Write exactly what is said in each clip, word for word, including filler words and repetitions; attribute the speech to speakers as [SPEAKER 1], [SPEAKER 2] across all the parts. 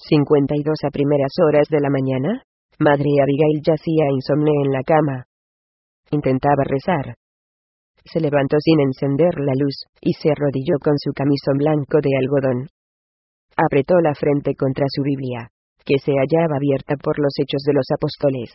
[SPEAKER 1] cincuenta y dos a primeras horas de la mañana, Madre Abigail yacía insomne en la cama. Intentaba rezar. Se levantó sin encender la luz, y se arrodilló con su camisón blanco de algodón. Apretó la frente contra su Biblia, que se hallaba abierta por los Hechos de los Apóstoles.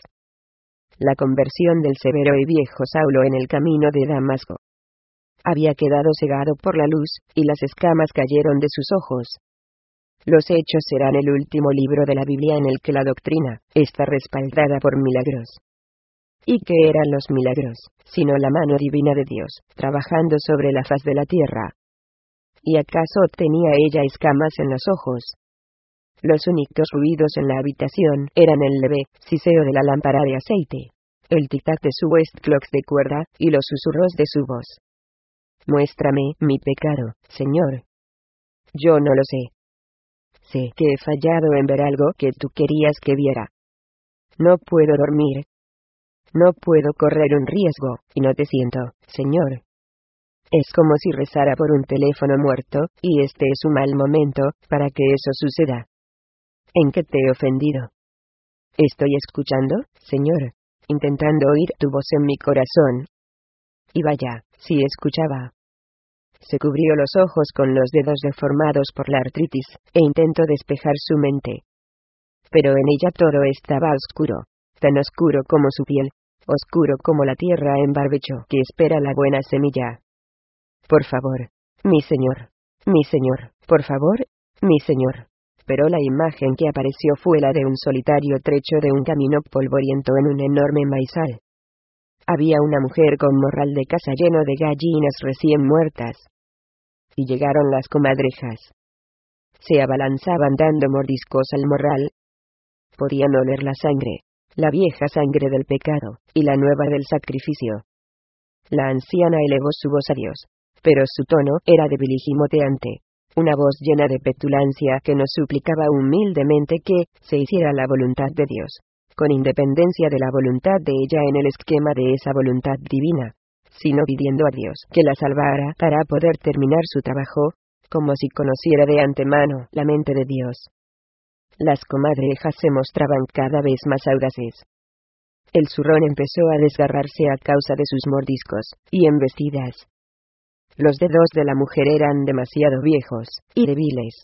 [SPEAKER 1] La conversión del severo y viejo Saulo en el camino de Damasco. Había quedado cegado por la luz, y las escamas cayeron de sus ojos. Los Hechos serán el último libro de la Biblia en el que la doctrina está respaldada por milagros. ¿Y qué eran los milagros, sino la mano divina de Dios, trabajando sobre la faz de la tierra? ¿Y acaso tenía ella escamas en los ojos? Los únicos ruidos en la habitación eran el leve siseo de la lámpara de aceite, el tic-tac de su Westclock de cuerda, y los susurros de su voz. Muéstrame mi pecado, Señor. Yo no lo sé. Sé que he fallado en ver algo que tú querías que viera. No puedo dormir. No puedo correr un riesgo, y no te siento, Señor. Es como si rezara por un teléfono muerto, y este es un mal momento para que eso suceda. ¿En qué te he ofendido? Estoy escuchando, Señor, intentando oír tu voz en mi corazón. Y vaya, sí escuchaba. Se cubrió los ojos con los dedos deformados por la artritis, e intentó despejar su mente. Pero en ella todo estaba oscuro, tan oscuro como su piel, oscuro como la tierra en barbecho que espera la buena semilla. Por favor, mi Señor, mi Señor, por favor, mi Señor. Pero la imagen que apareció fue la de un solitario trecho de un camino polvoriento en un enorme maizal. Había una mujer con morral de casa lleno de gallinas recién muertas. Y llegaron las comadrejas. Se abalanzaban dando mordiscos al morral. Podían oler la sangre, la vieja sangre del pecado, y la nueva del sacrificio. La anciana elevó su voz a Dios, pero su tono era débil y gimoteante, una voz llena de petulancia que nos suplicaba humildemente que se hiciera la voluntad de Dios, con independencia de la voluntad de ella en el esquema de esa voluntad divina, sino pidiendo a Dios que la salvara para poder terminar su trabajo, como si conociera de antemano la mente de Dios. Las comadrejas se mostraban cada vez más audaces. El zurrón empezó a desgarrarse a causa de sus mordiscos y embestidas. Los dedos de la mujer eran demasiado viejos y débiles.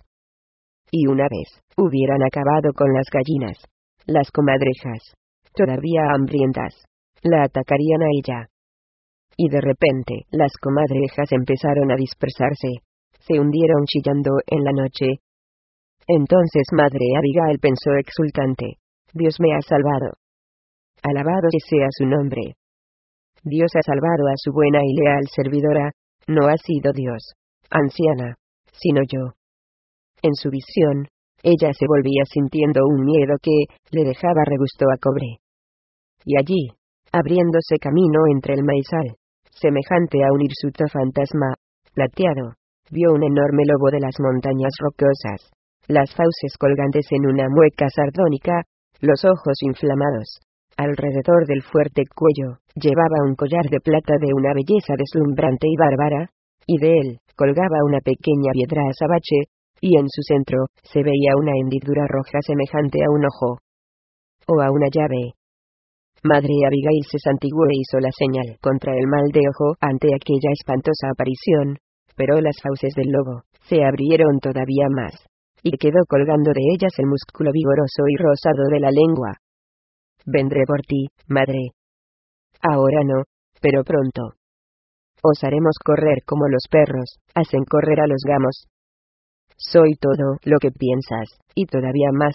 [SPEAKER 1] Y una vez hubieran acabado con las gallinas, las comadrejas, todavía hambrientas, la atacarían a ella. Y de repente, las comadrejas empezaron a dispersarse, se hundieron chillando en la noche. Entonces Madre Abigail pensó exultante: Dios me ha salvado. Alabado sea su nombre. Dios ha salvado a su buena y leal servidora, no ha sido Dios, anciana, sino yo. En su visión, ella se volvía sintiendo un miedo que le dejaba regusto a cobre. Y allí, abriéndose camino entre el maizal, semejante a un hirsuto fantasma, plateado, vio un enorme lobo de las montañas rocosas, las fauces colgantes en una mueca sardónica, los ojos inflamados. Alrededor del fuerte cuello, llevaba un collar de plata de una belleza deslumbrante y bárbara, y de él, colgaba una pequeña piedra azabache, y en su centro, se veía una hendidura roja semejante a un ojo. O a una llave. Madre Abigail se santiguó e hizo la señal contra el mal de ojo ante aquella espantosa aparición, pero las fauces del lobo se abrieron todavía más, y quedó colgando de ellas el músculo vigoroso y rosado de la lengua. Vendré por ti, madre. Ahora no, pero pronto. Os haremos correr como los perros hacen correr a los gamos. Soy todo lo que piensas, y todavía más.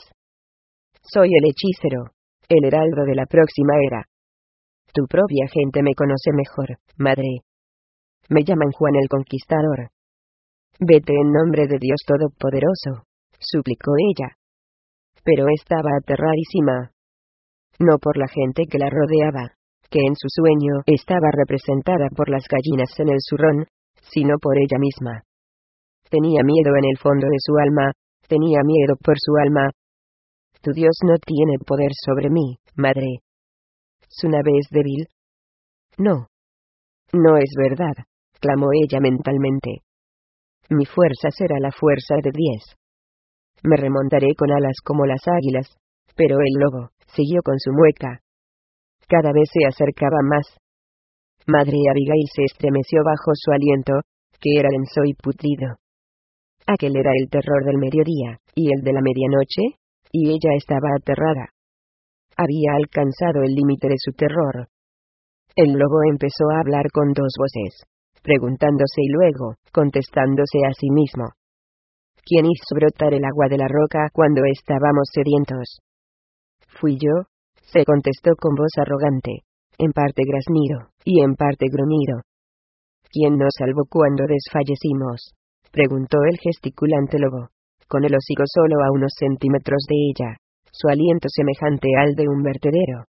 [SPEAKER 1] Soy el hechicero, el heraldo de la próxima era. Tu propia gente me conoce mejor, madre. Me llaman Juan el Conquistador. Vete en nombre de Dios Todopoderoso, suplicó ella. Pero estaba aterradísima. No por la gente que la rodeaba, que en su sueño estaba representada por las gallinas en el zurrón, sino por ella misma. Tenía miedo en el fondo de su alma, tenía miedo por su alma. Tu Dios no tiene poder sobre mí, madre. ¿Su nave es débil? No. No es verdad, clamó ella mentalmente. Mi fuerza será la fuerza de diez. Me remontaré con alas como las águilas. Pero el lobo siguió con su mueca. Cada vez se acercaba más. Madre Abigail se estremeció bajo su aliento, que era denso y putrido. Aquel era el terror del mediodía, y el de la medianoche, y ella estaba aterrada. Había alcanzado el límite de su terror. El lobo empezó a hablar con dos voces, preguntándose y luego, contestándose a sí mismo. ¿Quién hizo brotar el agua de la roca cuando estábamos sedientos? Fui yo, se contestó con voz arrogante, en parte graznido, y en parte gruñido. ¿Quién nos salvó cuando desfallecimos?, preguntó el gesticulante lobo, con el hocico solo a unos centímetros de ella, su aliento semejante al de un vertedero.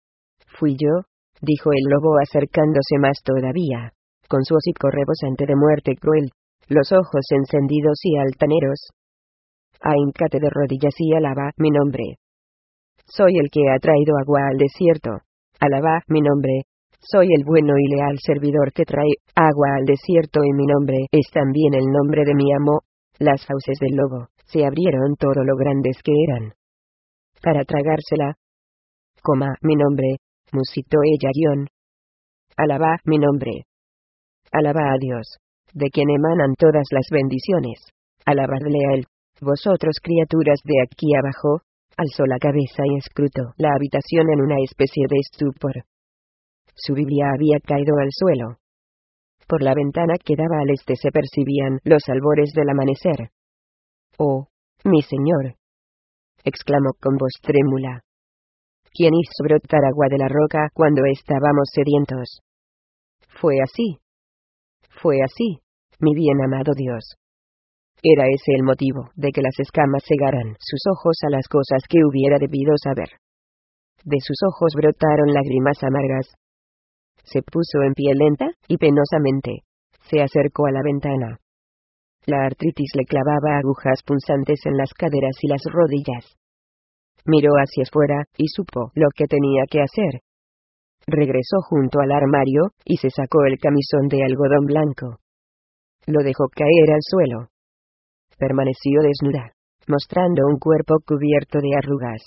[SPEAKER 1] Fui yo, dijo el lobo acercándose más todavía, con su hocico rebosante de muerte cruel, los ojos encendidos y altaneros. Ahíncate de rodillas y alaba mi nombre. Soy el que ha traído agua al desierto. Alaba mi nombre. Soy el bueno y leal servidor que trae agua al desierto y mi nombre es también el nombre de mi amo. Las fauces del lobo se abrieron todo lo grandes que eran. Para tragársela. Coma mi nombre, musitó ella guión. Alaba mi nombre. Alaba a Dios, de quien emanan todas las bendiciones. Alabadle a él. Vosotros criaturas de aquí abajo. Alzó la cabeza y escrutó la habitación en una especie de estupor. Su Biblia había caído al suelo. Por la ventana que daba al este se percibían los albores del amanecer. «Oh, mi señor», exclamó con voz trémula. «¿Quién hizo brotar agua de la roca cuando estábamos sedientos?» «Fue así. Fue así, mi bien amado Dios». Era ese el motivo de que las escamas cegaran sus ojos a las cosas que hubiera debido saber. De sus ojos brotaron lágrimas amargas. Se puso en pie lenta y penosamente. Se acercó a la ventana. La artritis le clavaba agujas punzantes en las caderas y las rodillas. Miró hacia afuera y supo lo que tenía que hacer. Regresó junto al armario y se sacó el camisón de algodón blanco. Lo dejó caer al suelo. Permaneció desnuda, mostrando un cuerpo cubierto de arrugas.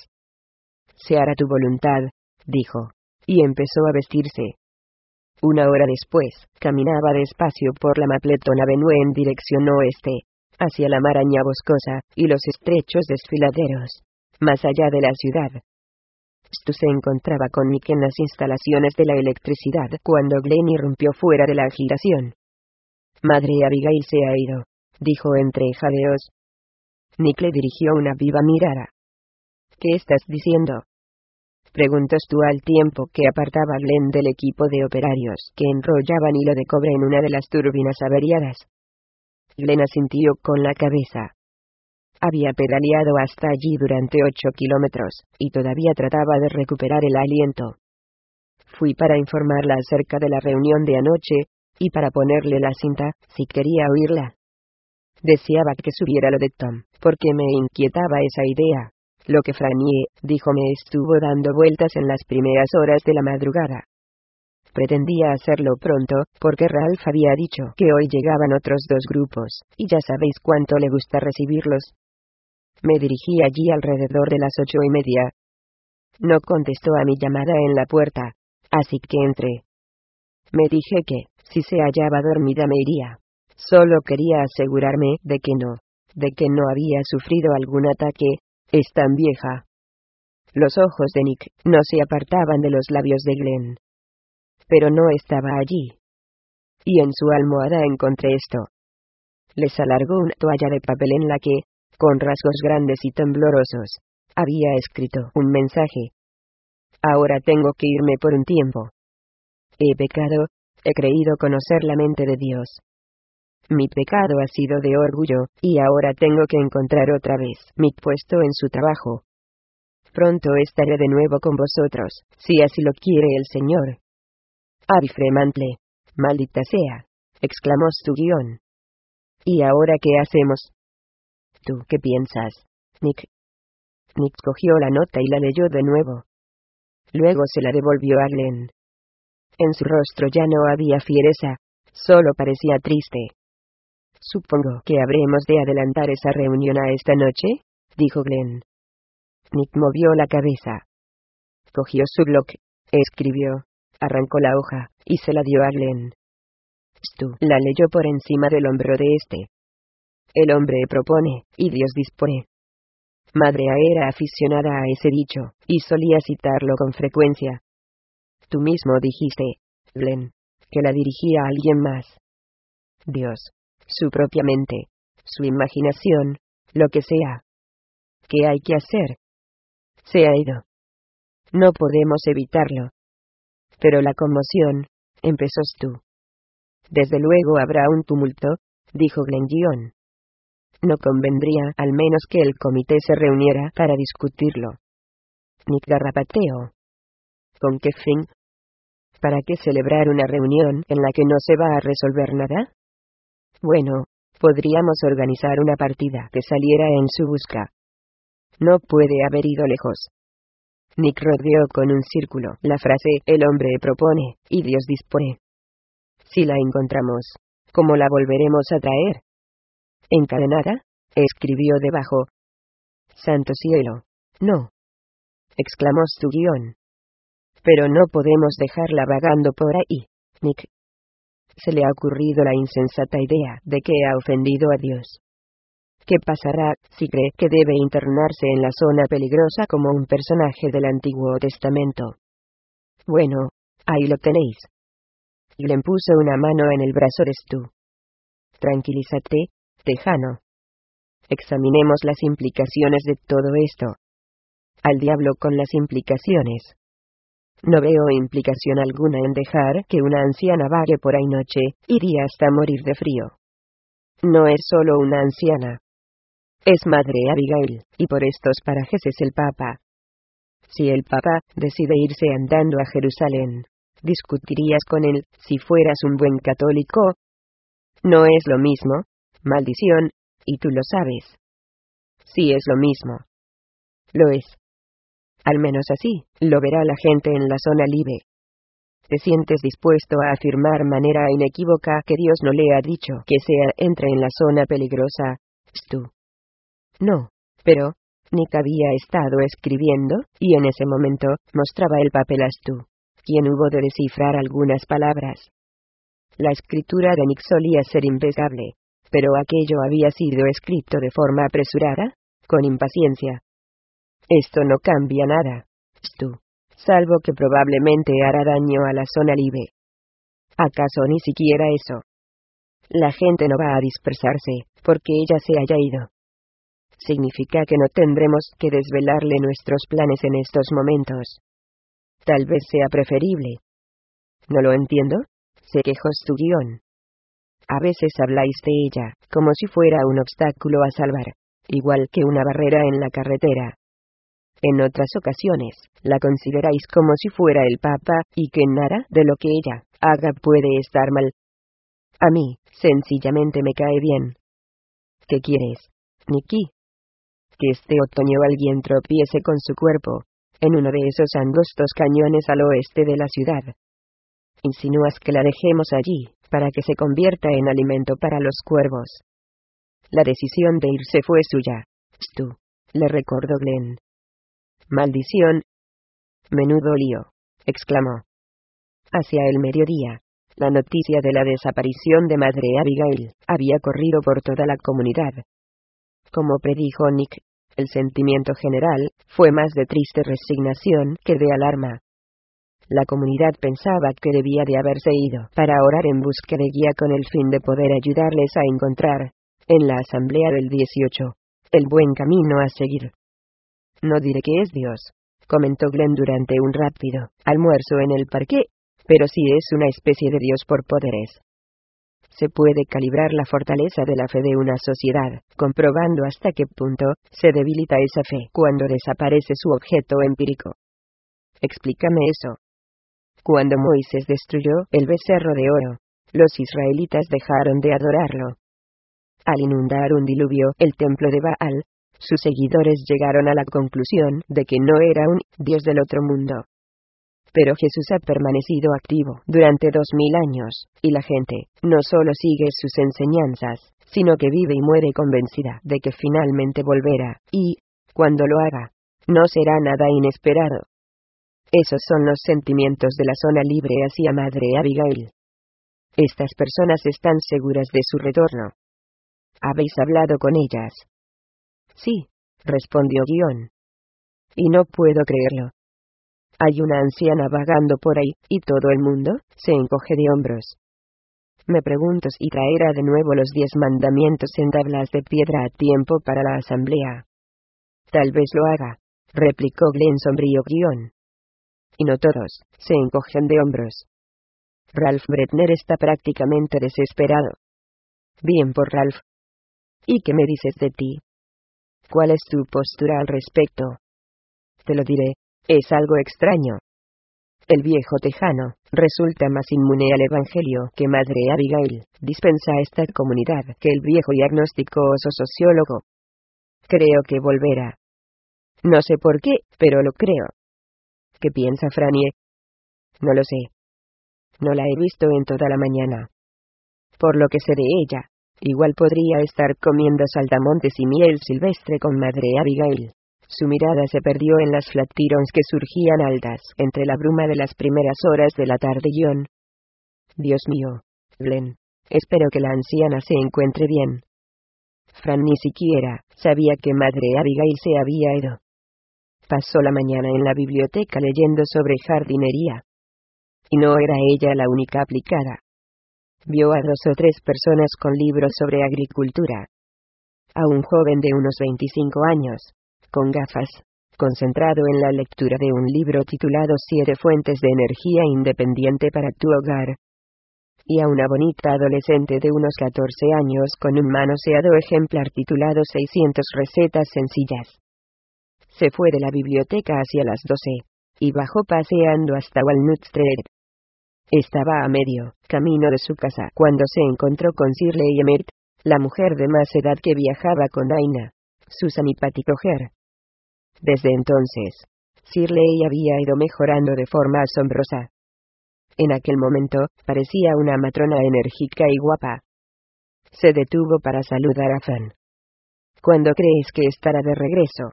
[SPEAKER 1] «Se hará tu voluntad», dijo, y empezó a vestirse. Una hora después, caminaba despacio por la Mapleton Avenue en dirección oeste, hacia la maraña boscosa y los estrechos desfiladeros, más allá de la ciudad. Stu se encontraba con Nick en las instalaciones de la electricidad cuando Glenn irrumpió fuera de la agitación. «Madre Abigail se ha ido», dijo entre jadeos. Nick le dirigió una viva mirada. «¿Qué estás diciendo?», preguntó Stu al tiempo que apartaba a Glenn del equipo de operarios que enrollaban hilo de cobre en una de las turbinas averiadas. Glenn asintió con la cabeza. Había pedaleado hasta allí durante ocho kilómetros, y todavía trataba de recuperar el aliento. «Fui para informarla acerca de la reunión de anoche, y para ponerle la cinta, si quería oírla. Deseaba que supiera lo de Tom, porque me inquietaba esa idea. Lo que Franie dijo me estuvo dando vueltas en las primeras horas de la madrugada. Pretendía hacerlo pronto, porque Ralph había dicho que hoy llegaban otros dos grupos, y ya sabéis cuánto le gusta recibirlos. Me dirigí allí alrededor de las ocho y media. No contestó a mi llamada en la puerta, así que entré. Me dije que, si se hallaba dormida me iría. Solo quería asegurarme de que no, de que no había sufrido algún ataque. Es tan vieja». Los ojos de Nick no se apartaban de los labios de Glenn. Pero no estaba allí. Y en su almohada encontré esto. Les alargó una toalla de papel en la que, con rasgos grandes y temblorosos, había escrito un mensaje. «Ahora tengo que irme por un tiempo. He pecado, he creído conocer la mente de Dios. Mi pecado ha sido de orgullo, y ahora tengo que encontrar otra vez mi puesto en su trabajo. Pronto estaré de nuevo con vosotros, si así lo quiere el Señor». «Abby Fremantle, maldita sea», exclamó Stu guión. «¿Y ahora qué hacemos?» «¿Tú qué piensas, Nick?» Nick cogió la nota y la leyó de nuevo. Luego se la devolvió a Glenn. En su rostro ya no había fiereza, solo parecía triste. «Supongo que habremos de adelantar esa reunión a esta noche», dijo Glenn. Nick movió la cabeza. Cogió su bloc, escribió, arrancó la hoja, y se la dio a Glenn. Stu la leyó por encima del hombro de este. El hombre propone, y Dios dispone. Madrea era aficionada a ese dicho, y solía citarlo con frecuencia. Tú mismo dijiste, Glenn, que la dirigía a alguien más. Dios, su propia mente, su imaginación, lo que sea. ¿Qué hay que hacer? Se ha ido. No podemos evitarlo. Pero la conmoción, empezó Stu. Desde luego habrá un tumulto, dijo Glenn. No convendría al menos que el comité se reuniera para discutirlo. Nick garrapateó. ¿Con qué fin? ¿Para qué celebrar una reunión en la que no se va a resolver nada? Bueno, podríamos organizar una partida que saliera en su busca. No puede haber ido lejos. Nick rodeó con un círculo la frase «El hombre propone, y Dios dispone». Si la encontramos, ¿cómo la volveremos a traer? ¿Encadenada? Escribió debajo. Santo cielo, no. Exclamó su guión. Pero no podemos dejarla vagando por ahí, Nick. Se le ha ocurrido la insensata idea de que ha ofendido a Dios. ¿Qué pasará si cree que debe internarse en la zona peligrosa como un personaje del Antiguo Testamento? Bueno, ahí lo tenéis. Glenn puso una mano en el brazo de Stu. Tranquilízate, tejano. Examinemos las implicaciones de todo esto. Al diablo con las implicaciones. No veo implicación alguna en dejar que una anciana vague por ahí noche y día hasta morir de frío. No es solo una anciana. Es Madre Abigail, y por estos parajes es el Papa. Si el Papa decide irse andando a Jerusalén, ¿discutirías con él si fueras un buen católico? No es lo mismo, maldición, y tú lo sabes. Sí es lo mismo. Lo es. Al menos así, lo verá la gente en la zona libre. ¿Te sientes dispuesto a afirmar manera inequívoca que Dios no le ha dicho que sea entre en la zona peligrosa, Stu? No, pero, Nick había estado escribiendo, y en ese momento, mostraba el papel a Stu, quien hubo de descifrar algunas palabras. La escritura de Nick solía ser impecable, pero aquello había sido escrito de forma apresurada, con impaciencia. Esto no cambia nada, Stu, salvo que probablemente hará daño a la zona libre. ¿Acaso ni siquiera eso? La gente no va a dispersarse, porque ella se haya ido. Significa que no tendremos que desvelarle nuestros planes en estos momentos. Tal vez sea preferible. ¿No lo entiendo? Se quejó Stu guión. A veces habláis de ella, como si fuera un obstáculo a salvar, igual que una barrera en la carretera. En otras ocasiones, la consideráis como si fuera el Papa, y que nada de lo que ella haga puede estar mal. A mí, sencillamente me cae bien. ¿Qué quieres, Nicky? Que este otoño alguien tropiece con su cuerpo, en uno de esos angostos cañones al oeste de la ciudad. Insinúas que la dejemos allí, para que se convierta en alimento para los cuervos. La decisión de irse fue suya, Stu, le recordó Glenn. Maldición. Menudo lío, exclamó. Hacia el mediodía, la noticia de la desaparición de Madre Abigail había corrido por toda la comunidad. Como predijo Nick, el sentimiento general fue más de triste resignación que de alarma. La comunidad pensaba que debía de haberse ido para orar en busca de guía con el fin de poder ayudarles a encontrar, en la asamblea del dieciocho, el buen camino a seguir. No diré que es Dios, comentó Glenn durante un rápido almuerzo en el parque, pero sí es una especie de Dios por poderes. Se puede calibrar la fortaleza de la fe de una sociedad, comprobando hasta qué punto se debilita esa fe cuando desaparece su objeto empírico. Explícame eso. Cuando Moisés destruyó el becerro de oro, los israelitas dejaron de adorarlo. Al inundar un diluvio el templo de Baal, sus seguidores llegaron a la conclusión de que no era un Dios del otro mundo. Pero Jesús ha permanecido activo durante dos mil años, y la gente no solo sigue sus enseñanzas, sino que vive y muere convencida de que finalmente volverá, y, Cuando lo haga, no será nada inesperado. Esos son los sentimientos de la zona libre hacia Madre Abigail. Estas personas están seguras de su retorno. ¿Habéis hablado con ellas? Sí, respondió Guión. Y no puedo creerlo. Hay una anciana vagando por ahí, y todo el mundo se encoge de hombros. Me pregunto si traerá de nuevo los diez mandamientos en tablas de piedra a tiempo para la asamblea. Tal vez lo haga, replicó Glenn sombrío Guión. Y no todos se encogen de hombros. Ralph Bretner está prácticamente desesperado. Bien por Ralph. ¿Y qué me dices de ti? ¿Cuál es tu postura al respecto? Te lo diré, es algo extraño. El viejo tejano resulta más inmune al evangelio que Madre Abigail dispensa a esta comunidad que el viejo y agnóstico oso sociólogo. Creo que volverá. No sé por qué, pero lo creo. ¿Qué piensa Frannie? No lo sé. No la he visto en toda la mañana. Por lo que sé de ella, igual podría estar comiendo saltamontes y miel silvestre con Madre Abigail. Su mirada se perdió en las Flatirons que surgían altas entre la bruma de las primeras horas de la tarde. John. Dios mío, Glenn. Espero que la anciana se encuentre bien. Fran ni siquiera sabía que Madre Abigail se había ido. Pasó la mañana en la biblioteca leyendo sobre jardinería. Y no era ella la única aplicada. Vio a dos o tres personas con libros sobre agricultura. A un joven de unos veinticinco años, con gafas, concentrado en la lectura de un libro titulado Siete fuentes de energía independiente para tu hogar. Y a una bonita adolescente de unos catorce años con un manoseado ejemplar titulado seiscientas recetas sencillas. Se fue de la biblioteca hacia las doce, y bajó paseando hasta Walnut Street. Estaba a medio camino de su casa cuando se encontró con Shirley Emmett, la mujer de más edad que viajaba con Dinah, su simpático Ger. Desde entonces, Shirley había ido mejorando de forma asombrosa. En aquel momento, parecía una matrona enérgica y guapa. Se detuvo para saludar a Fran. ¿Cuándo crees que estará de regreso?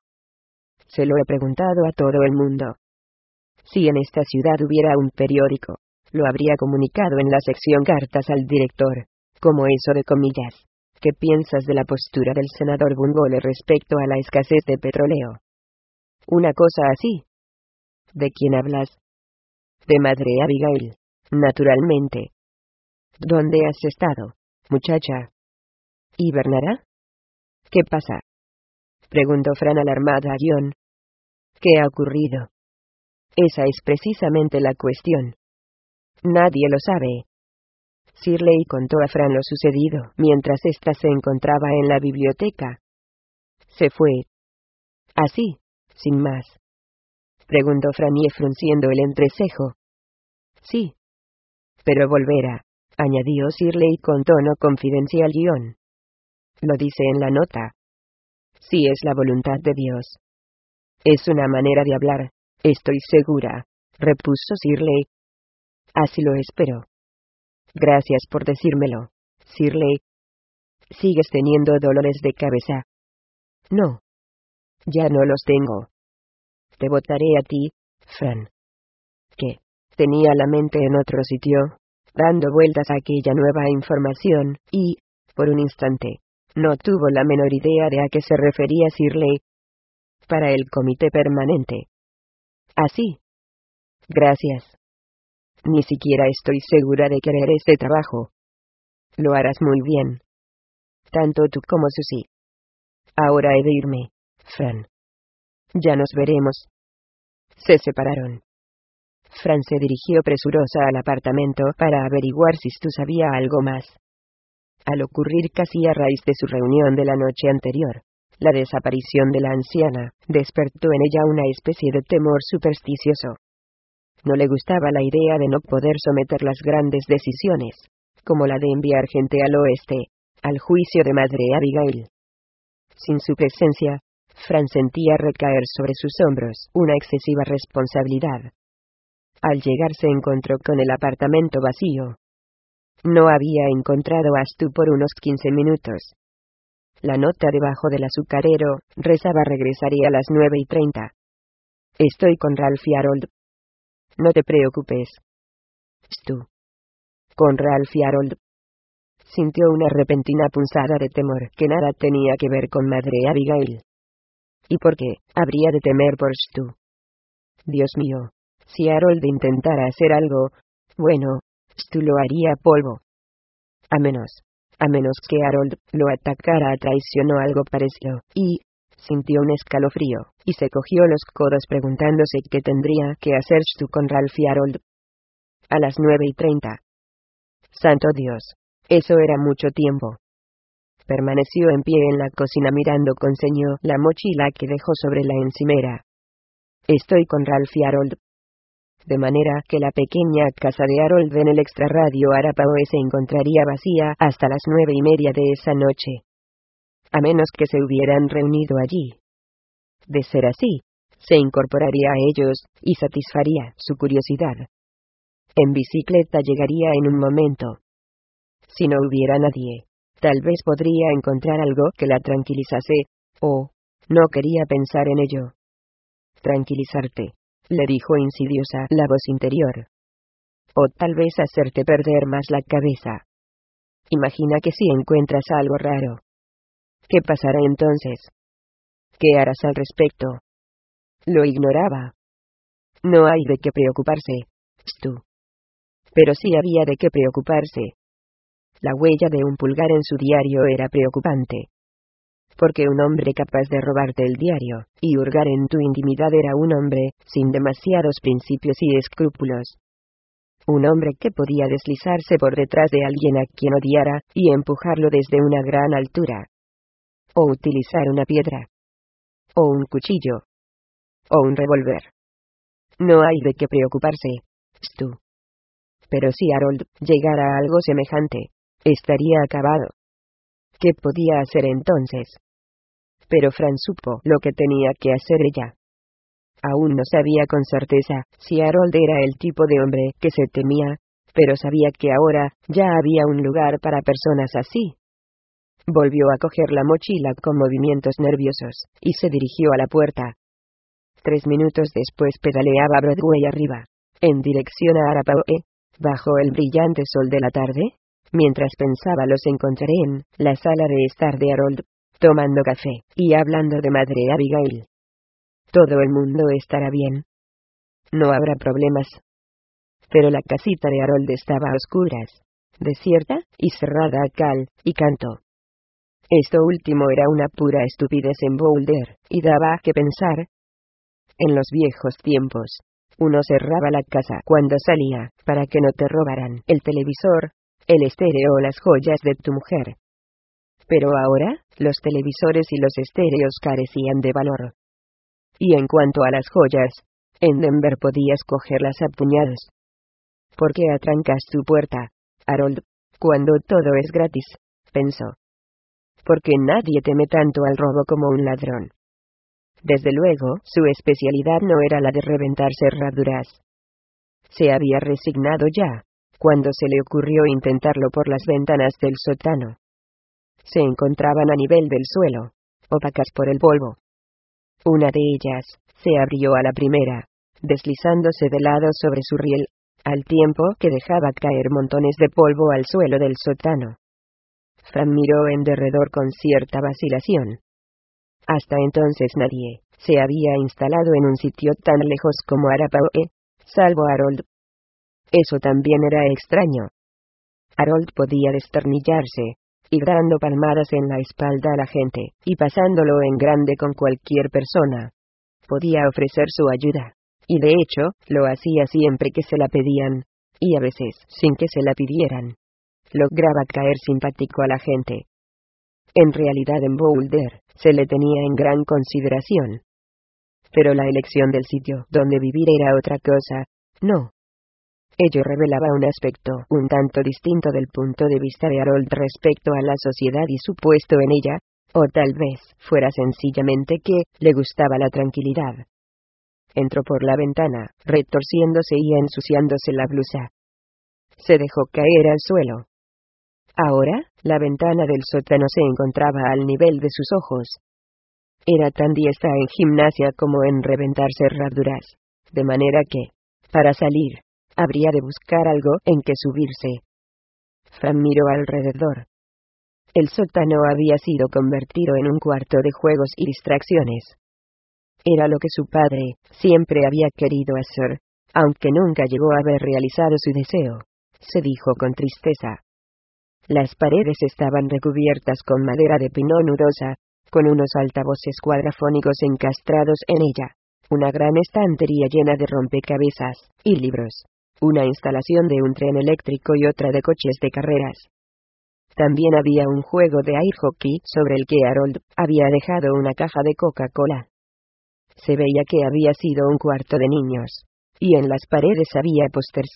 [SPEAKER 1] Se lo he preguntado a todo el mundo. Si en esta ciudad hubiera un periódico, lo habría comunicado en la sección cartas al director, como eso de comillas. ¿Qué piensas de la postura del senador Bungole respecto a la escasez de petróleo? Una cosa así. ¿De quién hablas? De Madre Abigail, naturalmente. ¿Dónde has estado, muchacha? ¿Hibernará? ¿Qué pasa? Preguntó Fran alarmada a John. ¿Qué ha ocurrido? Esa es precisamente la cuestión. Nadie lo sabe. Shirley contó a Fran lo sucedido mientras ésta se encontraba en la biblioteca. Se fue. ¿Así, sin más? Preguntó Frannie frunciendo el entrecejo. Sí. Pero volverá, añadió Shirley con tono confidencial. Guión. Lo dice en la nota. Sí, es la voluntad de Dios. Es una manera de hablar, estoy segura, repuso Shirley. Así lo espero. Gracias por decírmelo, Shirley. ¿Sigues teniendo dolores de cabeza? No. Ya no los tengo. Te votaré a ti, Fran. ¿Qué? Tenía la mente en otro sitio, dando vueltas a aquella nueva información, y, por un instante, no tuvo la menor idea de a qué se refería Shirley. Para el comité permanente. Así. Gracias. Ni siquiera estoy segura de querer este trabajo. Lo harás muy bien. Tanto tú como Susie. Ahora he de irme, Fran. Ya nos veremos. Se separaron. Fran se dirigió presurosa al apartamento para averiguar si Stu sabía algo más. Al ocurrir casi a raíz de su reunión de la noche anterior, la desaparición de la anciana despertó en ella una especie de temor supersticioso. No le gustaba la idea de no poder someter las grandes decisiones, como la de enviar gente al oeste, al juicio de Madre Abigail. Sin su presencia, Fran sentía recaer sobre sus hombros una excesiva responsabilidad. Al llegar se encontró con el apartamento vacío. No había encontrado a Stu por unos quince minutos. La nota debajo del azucarero rezaba regresaría a las nueve y treinta. Estoy con Ralph y Harold. No te preocupes. Stu. Con Ralph y Harold. Sintió una repentina punzada de temor que nada tenía que ver con Madre Abigail. ¿Y por qué habría de temer por Stu? Dios mío, si Harold intentara hacer algo, bueno, Stu lo haría polvo. A menos, a menos que Harold lo atacara a traición o algo parecido, y sintió un escalofrío, y se cogió los codos preguntándose qué tendría que hacer Stu con Ralph y Harold. A las nueve y treinta. Santo Dios, eso era mucho tiempo. Permaneció en pie en la cocina mirando con ceño la mochila que dejó sobre la encimera. Estoy con Ralph y Harold. De manera que la pequeña casa de Harold en el extrarradio Arapahoe se encontraría vacía hasta las nueve y media de esa noche. A menos que se hubieran reunido allí. De ser así, se incorporaría a ellos y satisfaría su curiosidad. En bicicleta llegaría en un momento. Si no hubiera nadie, tal vez podría encontrar algo que la tranquilizase, o no quería pensar en ello. Tranquilizarte, le dijo insidiosa la voz interior. O tal vez hacerte perder más la cabeza. Imagina que si encuentras algo raro. ¿Qué pasará entonces? ¿Qué harás al respecto? Lo ignoraba. No hay de qué preocuparse, Stu. Pero sí había de qué preocuparse. La huella de un pulgar en su diario era preocupante. Porque un hombre capaz de robarte el diario y hurgar en tu intimidad era un hombre sin demasiados principios y escrúpulos. Un hombre que podía deslizarse por detrás de alguien a quien odiara y empujarlo desde una gran altura. O utilizar una piedra. O un cuchillo. O un revólver. No hay de qué preocuparse, Stu. Pero si Harold llegara a algo semejante, estaría acabado. ¿Qué podía hacer entonces? Pero Fran supo lo que tenía que hacer ella. Aún no sabía con certeza si Harold era el tipo de hombre que se temía, pero sabía que ahora ya había un lugar para personas así. Volvió a coger la mochila con movimientos nerviosos, y se dirigió a la puerta. Tres minutos después pedaleaba Broadway arriba, en dirección a Arapahoe, bajo el brillante sol de la tarde. Mientras pensaba los encontraré en la sala de estar de Harold, tomando café y hablando de Madre Abigail. Todo el mundo estará bien. No habrá problemas. Pero la casita de Harold estaba a oscuras, desierta y cerrada a cal y canto. Esto último era una pura estupidez en Boulder, y daba que pensar. En los viejos tiempos, uno cerraba la casa cuando salía, para que no te robaran el televisor, el estéreo o las joyas de tu mujer. Pero ahora, los televisores y los estéreos carecían de valor. Y en cuanto a las joyas, en Denver podías cogerlas a puñados. ¿Por qué atrancas tu puerta, Harold, cuando todo es gratis?, pensó. Porque nadie teme tanto al robo como un ladrón. Desde luego, su especialidad no era la de reventar cerraduras. Se había resignado ya, cuando se le ocurrió intentarlo por las ventanas del sótano. Se encontraban a nivel del suelo, opacas por el polvo. Una de ellas se abrió a la primera, deslizándose de lado sobre su riel, al tiempo que dejaba caer montones de polvo al suelo del sótano. Fran miró en derredor con cierta vacilación. Hasta entonces nadie se había instalado en un sitio tan lejos como Arapahoe, salvo Harold. Eso también era extraño. Harold podía desternillarse, y dando palmadas en la espalda a la gente, y pasándolo en grande con cualquier persona. Podía ofrecer su ayuda, y de hecho, lo hacía siempre que se la pedían, y a veces sin que se la pidieran. Lograba caer simpático a la gente. En realidad en Boulder, se le tenía en gran consideración. Pero la elección del sitio donde vivir era otra cosa, no. Ello revelaba un aspecto un tanto distinto del punto de vista de Harold respecto a la sociedad y su puesto en ella, o tal vez fuera sencillamente que le gustaba la tranquilidad. Entró por la ventana, retorciéndose y ensuciándose la blusa. Se dejó caer al suelo. Ahora, la ventana del sótano se encontraba al nivel de sus ojos. Era tan diestra en gimnasia como en reventar cerraduras, de manera que, para salir, habría de buscar algo en que subirse. Fran miró alrededor. El sótano había sido convertido en un cuarto de juegos y distracciones. Era lo que su padre siempre había querido hacer, aunque nunca llegó a haber realizado su deseo, se dijo con tristeza. Las paredes estaban recubiertas con madera de pino nudosa, con unos altavoces cuadrafónicos encastrados en ella, una gran estantería llena de rompecabezas y libros, una instalación de un tren eléctrico y otra de coches de carreras. También había un juego de air hockey sobre el que Harold había dejado una caja de Coca-Cola. Se veía que había sido un cuarto de niños, y en las paredes había pósters.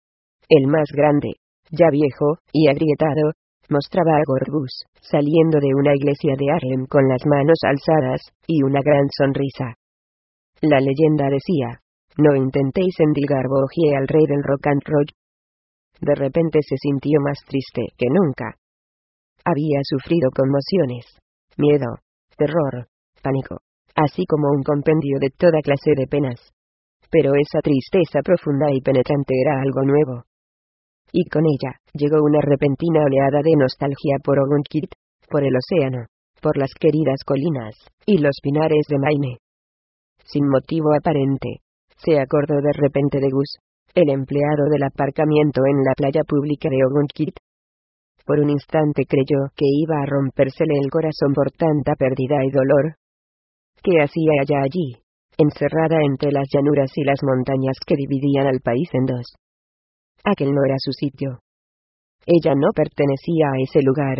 [SPEAKER 1] El más grande, ya viejo y agrietado, mostraba a Gorbus saliendo de una iglesia de Harlem con las manos alzadas y una gran sonrisa. La leyenda decía: no intentéis endilgar Bogie al rey del rock and roll. De repente se sintió más triste que nunca. Había sufrido conmociones, miedo, terror, pánico, así como un compendio de toda clase de penas. Pero esa tristeza profunda y penetrante era algo nuevo. Y con ella, llegó una repentina oleada de nostalgia por Ogunquit, por el océano, por las queridas colinas, y los pinares de Maine. Sin motivo aparente, se acordó de repente de Gus, el empleado del aparcamiento en la playa pública de Ogunquit. Por un instante creyó que iba a rompérsele el corazón por tanta pérdida y dolor. ¿Qué hacía ella allí, encerrada entre las llanuras y las montañas que dividían al país en dos? Aquel no era su sitio. Ella no pertenecía a ese lugar.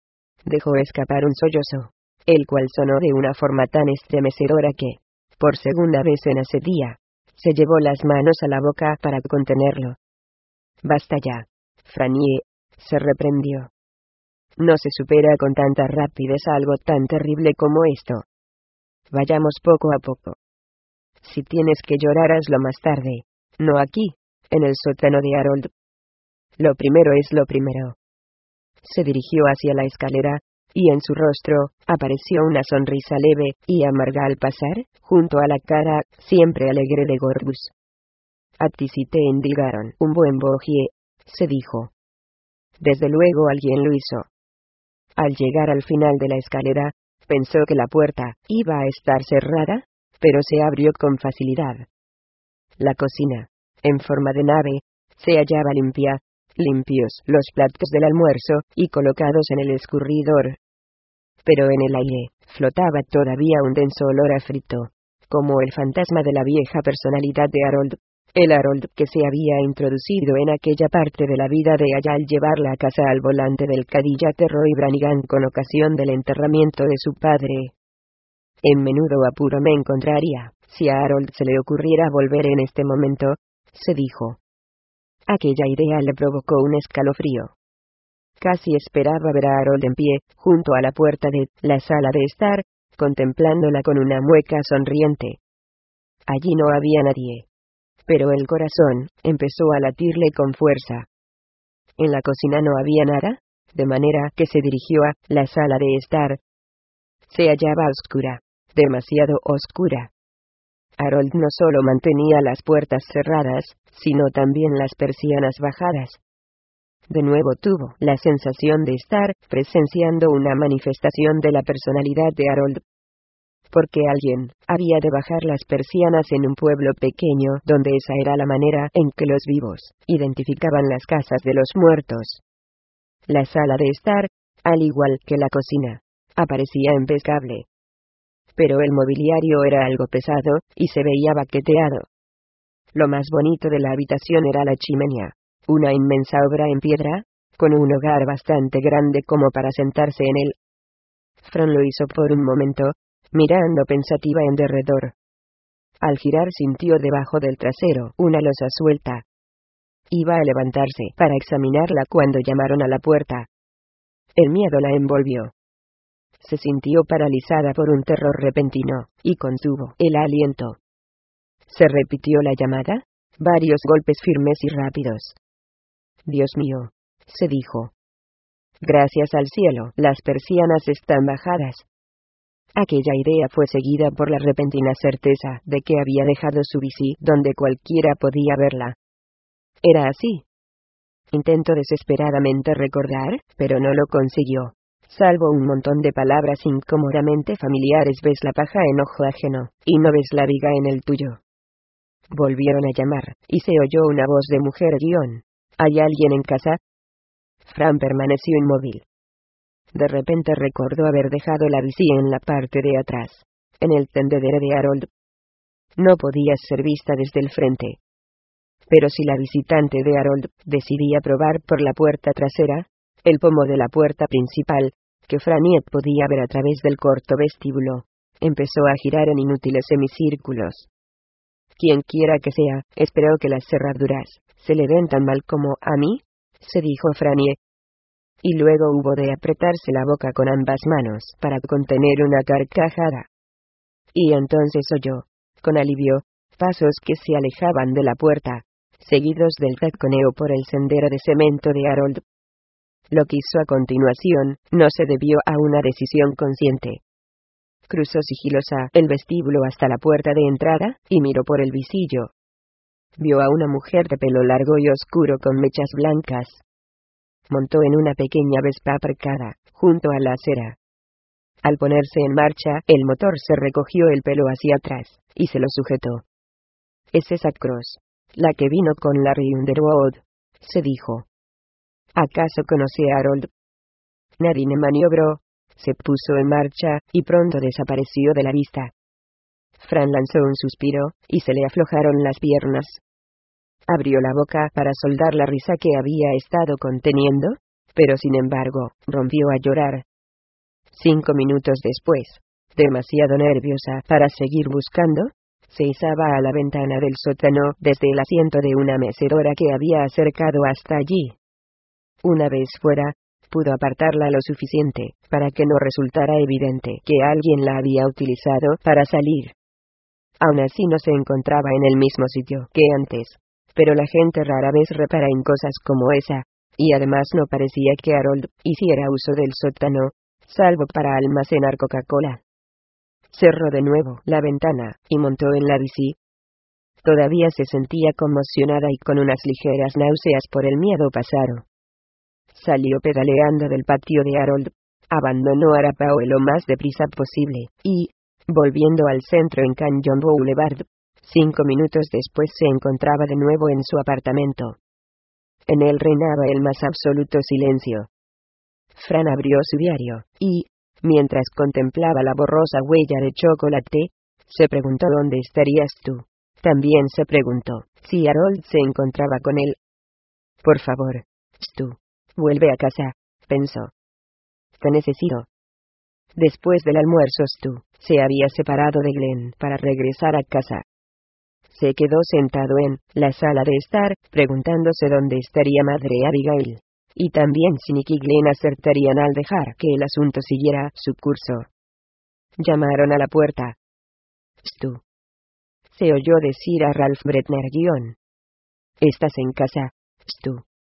[SPEAKER 1] Dejó escapar un sollozo, el cual sonó de una forma tan estremecedora que, por segunda vez en ese día, se llevó las manos a la boca para contenerlo. Basta ya, Franie, se reprendió. No se supera con tanta rapidez algo tan terrible como esto. Vayamos poco a poco. Si tienes que llorar, hazlo más tarde, no aquí, en el sótano de Harold. Lo primero es lo primero. Se dirigió hacia la escalera, y en su rostro apareció una sonrisa leve y amarga al pasar, junto a la cara siempre alegre de Gorbus. A ti sí te endilgaron un buen Bogie, se dijo. Desde luego alguien lo hizo. Al llegar al final de la escalera, pensó que la puerta iba a estar cerrada, pero se abrió con facilidad. La cocina, en forma de nave, se hallaba limpia, limpios los platos del almuerzo y colocados en el escurridor. Pero en el aire flotaba todavía un denso olor a frito, como el fantasma de la vieja personalidad de Harold, el Harold que se había introducido en aquella parte de la vida de allá al llevarla a casa al volante del Cadillac de Roy Branigan con ocasión del enterramiento de su padre. En menudo apuro me encontraría, si a Harold se le ocurriera volver en este momento, se dijo. Aquella idea le provocó un escalofrío. Casi esperaba ver a Harold en pie, junto a la puerta de la sala de estar, contemplándola con una mueca sonriente. Allí no había nadie. Pero el corazón empezó a latirle con fuerza. En la cocina no había nada, de manera que se dirigió a la sala de estar. Se hallaba oscura, demasiado oscura. Harold no solo mantenía las puertas cerradas, sino también las persianas bajadas. De nuevo tuvo la sensación de estar presenciando una manifestación de la personalidad de Harold. Porque alguien había de bajar las persianas en un pueblo pequeño donde esa era la manera en que los vivos identificaban las casas de los muertos. La sala de estar, al igual que la cocina, aparecía impecable. Pero el mobiliario era algo pesado, y se veía baqueteado. Lo más bonito de la habitación era la chimenea, una inmensa obra en piedra, con un hogar bastante grande como para sentarse en él. Fran lo hizo por un momento, mirando pensativa en derredor. Al girar sintió debajo del trasero una losa suelta. Iba a levantarse para examinarla cuando llamaron a la puerta. El miedo la envolvió. Se sintió paralizada por un terror repentino, y contuvo el aliento. Se repitió la llamada, varios golpes firmes y rápidos. Dios mío, se dijo. Gracias al cielo, las persianas están bajadas. Aquella idea fue seguida por la repentina certeza de que había dejado su bici donde cualquiera podía verla. Era así. Intentó desesperadamente recordar, pero no lo consiguió. Salvo un montón de palabras incómodamente familiares, ves la paja en ojo ajeno, y no ves la viga en el tuyo. Volvieron a llamar, y se oyó una voz de mujer guión. ¿Hay alguien en casa? Fran permaneció inmóvil. De repente recordó haber dejado la bici en la parte de atrás, en el tendedero de Harold. No podía ser vista desde el frente. Pero si la visitante de Harold decidía probar por la puerta trasera, el pomo de la puerta principal, que Franiet podía ver a través del corto vestíbulo, empezó a girar en inútiles semicírculos. Quien quiera que sea, espero que las cerraduras se le den tan mal como a mí, se dijo Franiet. Y luego hubo de apretarse la boca con ambas manos para contener una carcajada. Y entonces oyó, con alivio, pasos que se alejaban de la puerta, seguidos del taconeo por el sendero de cemento de Harold. Lo que hizo a continuación no se debió a una decisión consciente. Cruzó sigilosa el vestíbulo hasta la puerta de entrada, y miró por el visillo. Vio a una mujer de pelo largo y oscuro con mechas blancas. Montó en una pequeña Vespa aparcada, junto a la acera. Al ponerse en marcha, el motor se recogió el pelo hacia atrás, y se lo sujetó. Es esa Cross, la que vino con Larry Underwood, se dijo. ¿Acaso conoce a Harold? Nadine maniobró, se puso en marcha, y pronto desapareció de la vista. Fran lanzó un suspiro, y se le aflojaron las piernas. Abrió la boca para soldar la risa que había estado conteniendo, pero sin embargo, rompió a llorar. Cinco minutos después, demasiado nerviosa para seguir buscando, se izaba a la ventana del sótano desde el asiento de una mecedora que había acercado hasta allí. Una vez fuera, pudo apartarla lo suficiente para que no resultara evidente que alguien la había utilizado para salir. Aún así no se encontraba en el mismo sitio que antes. Pero la gente rara vez repara en cosas como esa, y además no parecía que Harold hiciera uso del sótano, salvo para almacenar Coca-Cola. Cerró de nuevo la ventana, y montó en la bici. Todavía se sentía conmocionada y con unas ligeras náuseas por el miedo pasado. Salió pedaleando del patio de Harold, abandonó Arapahoe lo más deprisa posible, y, volviendo al centro en Canyon Boulevard, Cinco minutos después se encontraba de nuevo en su apartamento. En él reinaba el más absoluto silencio. Fran abrió su diario, y, mientras contemplaba la borrosa huella de chocolate, se preguntó dónde estarías tú. También se preguntó si Harold se encontraba con él. Por favor, Stu, vuelve a casa, pensó. Te necesito. Después del almuerzo, Stu se había separado de Glenn para regresar a casa. Se quedó sentado en la sala de estar, preguntándose dónde estaría Madre Abigail, y también si Nick y Glenn acertarían al dejar que el asunto siguiera su curso. Llamaron a la puerta. Stu. Se oyó decir a Ralph Bretner guión. ¿Estás en casa, Stu?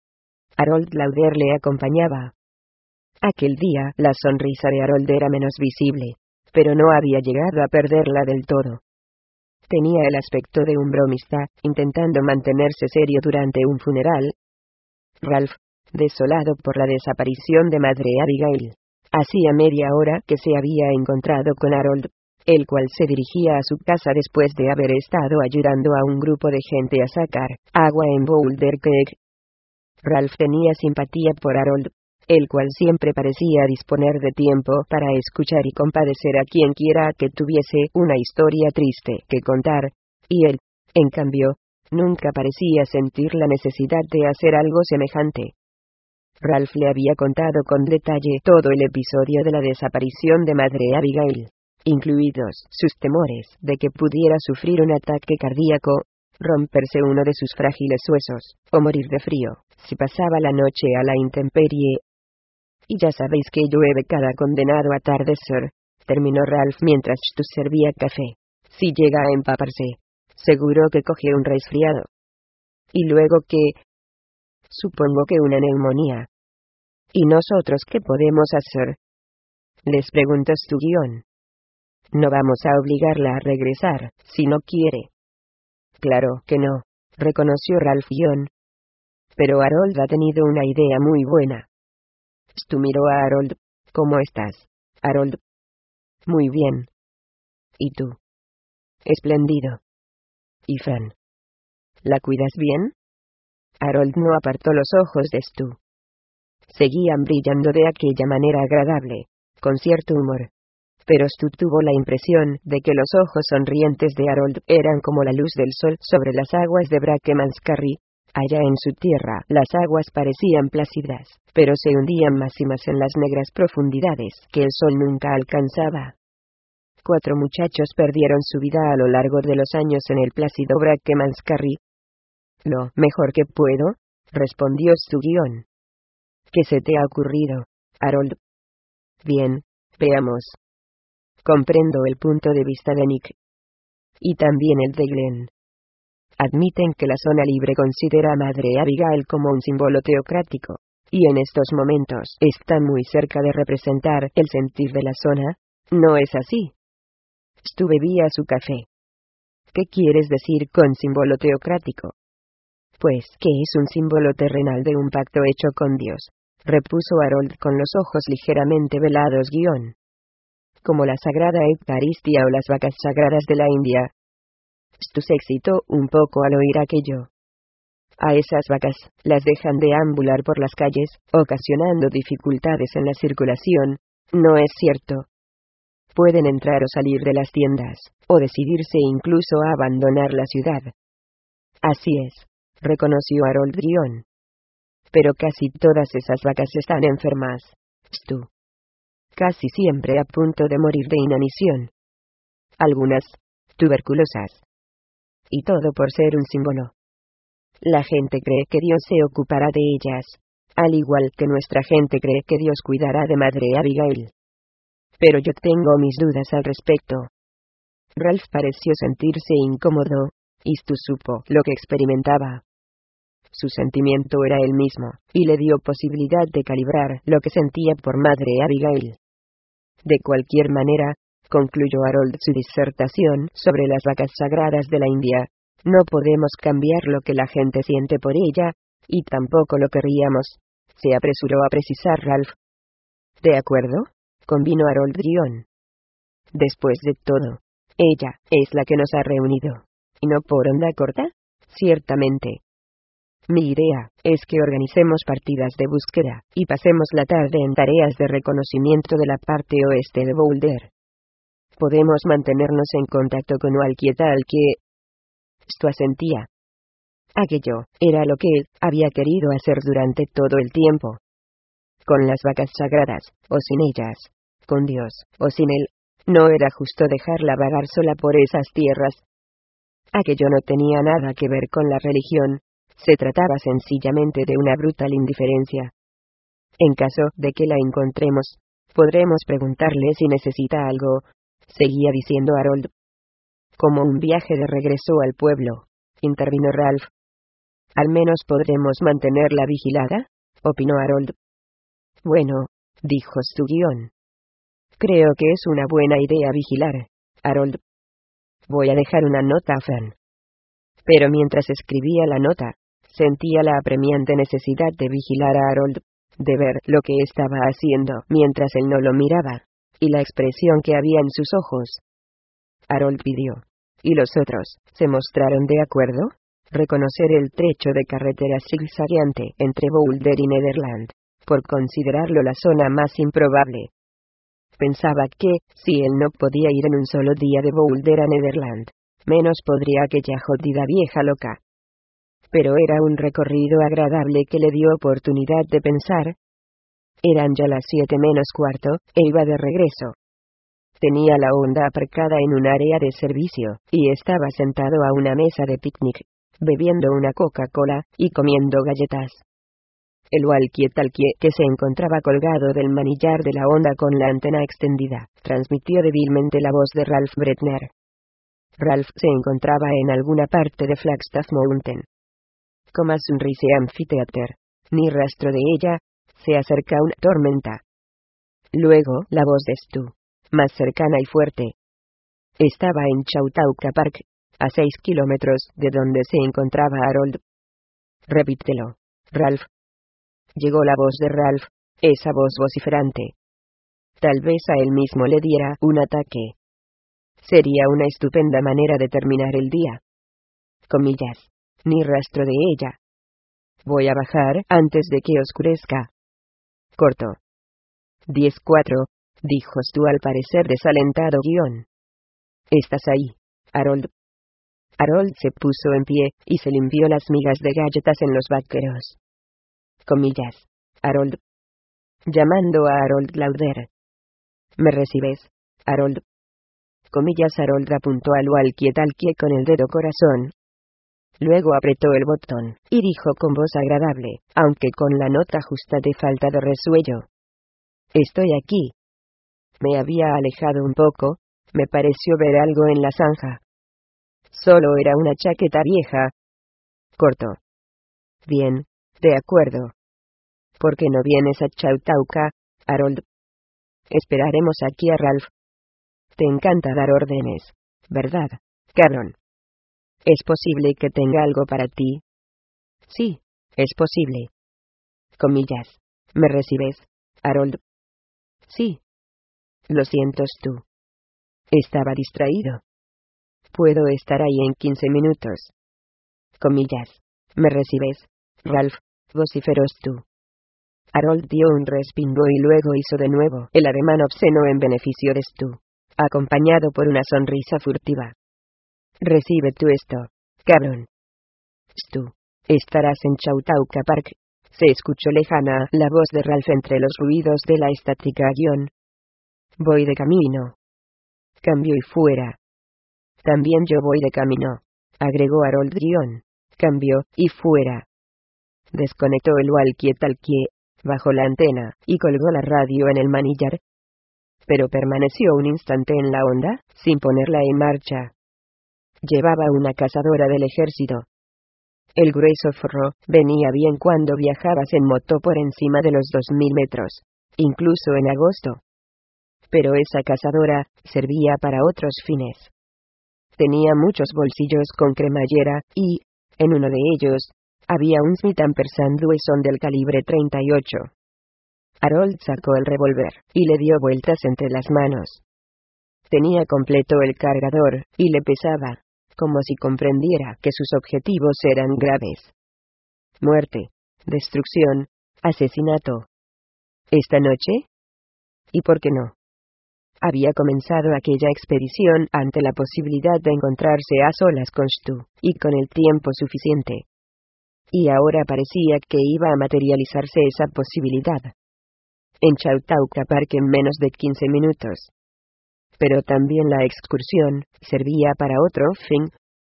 [SPEAKER 1] Harold Lauder le acompañaba. Aquel día, la sonrisa de Harold era menos visible, pero no había llegado a perderla del todo. Tenía el aspecto de un bromista, intentando mantenerse serio durante un funeral. Ralph, desolado por la desaparición de Madre Abigail, hacía media hora que se había encontrado con Harold, el cual se dirigía a su casa después de haber estado ayudando a un grupo de gente a sacar agua en Boulder Creek. Ralph tenía simpatía por Harold, el cual siempre parecía disponer de tiempo para escuchar y compadecer a quien quiera que tuviese una historia triste que contar, y él, en cambio, nunca parecía sentir la necesidad de hacer algo semejante. Ralph le había contado con detalle todo el episodio de la desaparición de Madre Abigail, incluidos sus temores de que pudiera sufrir un ataque cardíaco, romperse uno de sus frágiles huesos, o morir de frío, si pasaba la noche a la intemperie. Y ya sabéis que llueve cada condenado atardecer, terminó Ralph mientras Stu servía café. Si llega a empaparse, seguro que coge un resfriado. Y luego que... Supongo que una neumonía. ¿Y nosotros qué podemos hacer?, les preguntó Stu-Gion. No vamos a obligarla a regresar, si no quiere. Claro que no, reconoció Ralph-Gion. Pero Harold ha tenido una idea muy buena. Stu miró a Harold. ¿Cómo estás, Harold? Muy bien. ¿Y tú? Espléndido. ¿Y Fran? ¿La cuidas bien? Harold no apartó los ojos de Stu. Seguían brillando de aquella manera agradable, con cierto humor. Pero Stu tuvo la impresión de que los ojos sonrientes de Harold eran como la luz del sol sobre las aguas de Brakemanskarry. Allá en su tierra, las aguas parecían plácidas, pero se hundían más y más en las negras profundidades que el sol nunca alcanzaba. Cuatro muchachos perdieron su vida a lo largo de los años en el plácido Brakemanskarry. Lo mejor que puedo, respondió Stu-Gion. ¿Qué se te ha ocurrido, Harold? Bien, veamos. Comprendo el punto de vista de Nick. Y también el de Glenn. Admiten que la zona libre considera a Madre Abigail como un símbolo teocrático, y en estos momentos están muy cerca de representar el sentir de la zona, ¿no es así? Stu bebía su café. ¿Qué quieres decir con símbolo teocrático? Pues que es un símbolo terrenal de un pacto hecho con Dios, repuso Harold con los ojos ligeramente velados guión. Como la Sagrada Eucaristía o las vacas sagradas de la India. Stu se excitó un poco al oír aquello. A esas vacas, las dejan deambular por las calles, ocasionando dificultades en la circulación, ¿no es cierto? Pueden entrar o salir de las tiendas, o decidirse incluso a abandonar la ciudad. Así es, reconoció Harold Grion. Pero casi todas esas vacas están enfermas, Stu. Casi siempre a punto de morir de inanición. Algunas, tuberculosas. Y todo por ser un símbolo. La gente cree que Dios se ocupará de ellas, al igual que nuestra gente cree que Dios cuidará de Madre Abigail. Pero yo tengo mis dudas al respecto. Ralph pareció sentirse incómodo, y Stu supo lo que experimentaba. Su sentimiento era el mismo, y le dio posibilidad de calibrar lo que sentía por Madre Abigail. De cualquier manera, concluyó Harold su disertación sobre las vacas sagradas de la India, no podemos cambiar lo que la gente siente por ella, y tampoco lo querríamos, se apresuró a precisar Ralph. ¿De acuerdo?, convino Harold Grion. Después de todo, ella es la que nos ha reunido. ¿Y no por onda corta? Ciertamente. Mi idea es que organicemos partidas de búsqueda, y pasemos la tarde en tareas de reconocimiento de la parte oeste de Boulder. Podemos mantenernos en contacto con cualquier tal que... Stu asentía. Aquello era lo que él había querido hacer durante todo el tiempo. Con las vacas sagradas, o sin ellas, con Dios, o sin él, no era justo dejarla vagar sola por esas tierras. Aquello no tenía nada que ver con la religión, se trataba sencillamente de una brutal indiferencia. En caso de que la encontremos, podremos preguntarle si necesita algo, seguía diciendo Harold. Como un viaje de regreso al pueblo, intervino Ralph. Al menos podremos mantenerla vigilada, opinó Harold. Bueno, dijo Stu-Gion. Creo que es una buena idea vigilar, Harold. Voy a dejar una nota a Fran. Pero mientras escribía la nota, sentía la apremiante necesidad de vigilar a Harold, de ver lo que estaba haciendo mientras él no lo miraba, y la expresión que había en sus ojos. Harold pidió. ¿Y los otros se mostraron de acuerdo? Reconocer el trecho de carretera zigzagueante entre Boulder y Nederland, por considerarlo la zona más improbable. Pensaba que, si él no podía ir en un solo día de Boulder a Nederland, menos podría aquella jodida vieja loca. Pero era un recorrido agradable que le dio oportunidad de pensar. Eran ya las siete menos cuarto, e iba de regreso. Tenía la Honda aparcada en un área de servicio, y estaba sentado a una mesa de picnic, bebiendo una Coca-Cola, y comiendo galletas. El walkie-talkie, que se encontraba colgado del manillar de la Honda con la antena extendida, transmitió débilmente la voz de Ralph Bretner. Ralph se encontraba en alguna parte de Flagstaff Mountain. Coma Sunrise Amphitheater. Ni rastro de ella, Se acerca una tormenta. Luego, la voz de Stu, más cercana y fuerte. Estaba en Chautauqua Park, a seis kilómetros de donde se encontraba Harold. Repítelo, Ralph. Llegó la voz de Ralph, esa voz vociferante. Tal vez a él mismo le diera un ataque. Sería una estupenda manera de terminar el día. Comillas. Ni rastro de ella. Voy a bajar antes de que oscurezca. Corto. diez cuatro, dijo Stu al parecer desalentado. Guión. ¿Estás ahí, Harold? Harold se puso en pie, y se limpió las migas de galletas en los vaqueros. Comillas. Harold. Llamando a Harold Lauder. ¿Me recibes, Harold? Comillas. Harold apuntó al walkie-talkie con el dedo corazón. Luego apretó el botón, y dijo con voz agradable, aunque con la nota justa de falta de resuello. Estoy aquí. Me había alejado un poco, me pareció ver algo en la zanja. Solo era una chaqueta vieja. Corto. Bien, de acuerdo. ¿Por qué no vienes a Chautauqua, Harold? Esperaremos aquí a Ralph. Te encanta dar órdenes, ¿verdad, cabrón? ¿Es posible que tenga algo para ti? Sí, es posible. Comillas. ¿Me recibes, Harold? Sí. Lo siento, Stu. Estaba distraído. Puedo estar ahí en quince minutos. Comillas. ¿Me recibes, Ralph? Vociferó Stu. Harold dio un respingo y luego hizo de nuevo el ademán obsceno en beneficio de Stu, acompañado por una sonrisa furtiva. Recibe tú esto, cabrón. Stu, estarás en Chautauqua Park. Se escuchó lejana la voz de Ralph entre los ruidos de la estática. Guión. Voy de camino. Cambio y fuera. También yo voy de camino, agregó Harold. Guión. Cambio y fuera. Desconectó el walkie-talkie, bajó la antena, y colgó la radio en el manillar. Pero permaneció un instante en la onda, sin ponerla en marcha. Llevaba una cazadora del ejército. El grueso forro venía bien cuando viajabas en moto por encima de los dos mil metros, incluso en agosto. Pero esa cazadora servía para otros fines. Tenía muchos bolsillos con cremallera, y, en uno de ellos, había un Smith and Wesson Dueson del calibre treinta y ocho. Harold sacó el revólver, y le dio vueltas entre las manos. Tenía completo el cargador, y le pesaba, como si comprendiera que sus objetivos eran graves. Muerte, destrucción, asesinato. ¿Esta noche? ¿Y por qué no? Había comenzado aquella expedición ante la posibilidad de encontrarse a solas con Stu, y con el tiempo suficiente. Y ahora parecía que iba a materializarse esa posibilidad. En Chautauqua Park en menos de quince minutos. Pero también la excursión servía para otro fin.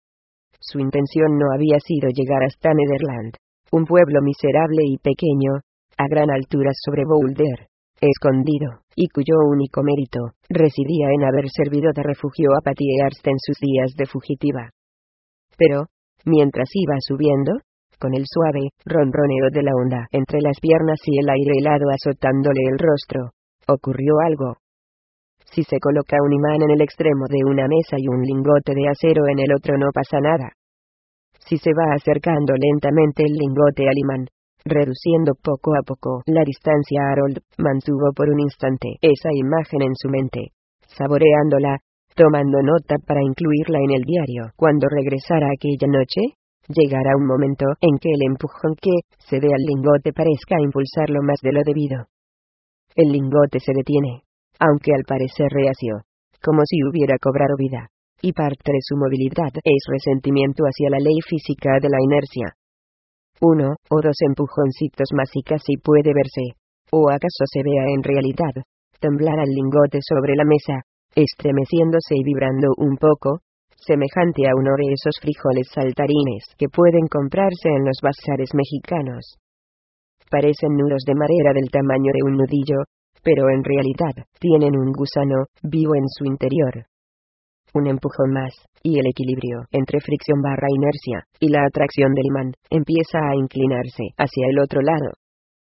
[SPEAKER 1] Su intención no había sido llegar hasta Nederland, un pueblo miserable y pequeño, a gran altura sobre Boulder, escondido, y cuyo único mérito residía en haber servido de refugio a Patty Hearst en sus días de fugitiva. Pero, mientras iba subiendo, con el suave ronroneo de la onda entre las piernas y el aire helado azotándole el rostro, ocurrió algo. Si se coloca un imán en el extremo de una mesa y un lingote de acero en el otro, no pasa nada. Si se va acercando lentamente el lingote al imán, reduciendo poco a poco la distancia, Harold mantuvo por un instante esa imagen en su mente, saboreándola, tomando nota para incluirla en el diario. Cuando regresara aquella noche, llegará un momento en que el empujón que se dé al lingote parezca impulsarlo más de lo debido. El lingote se detiene, aunque al parecer reacio, como si hubiera cobrado vida, y parte de su movilidad es resentimiento hacia la ley física de la inercia. Uno o dos empujoncitos más y casi puede verse, o acaso se vea en realidad, temblar al lingote sobre la mesa, estremeciéndose y vibrando un poco, semejante a uno de esos frijoles saltarines que pueden comprarse en los bazares mexicanos. Parecen nudos de madera del tamaño de un nudillo, pero en realidad tienen un gusano vivo en su interior. Un empujón más, y el equilibrio entre fricción barra inercia y la atracción del imán empieza a inclinarse hacia el otro lado.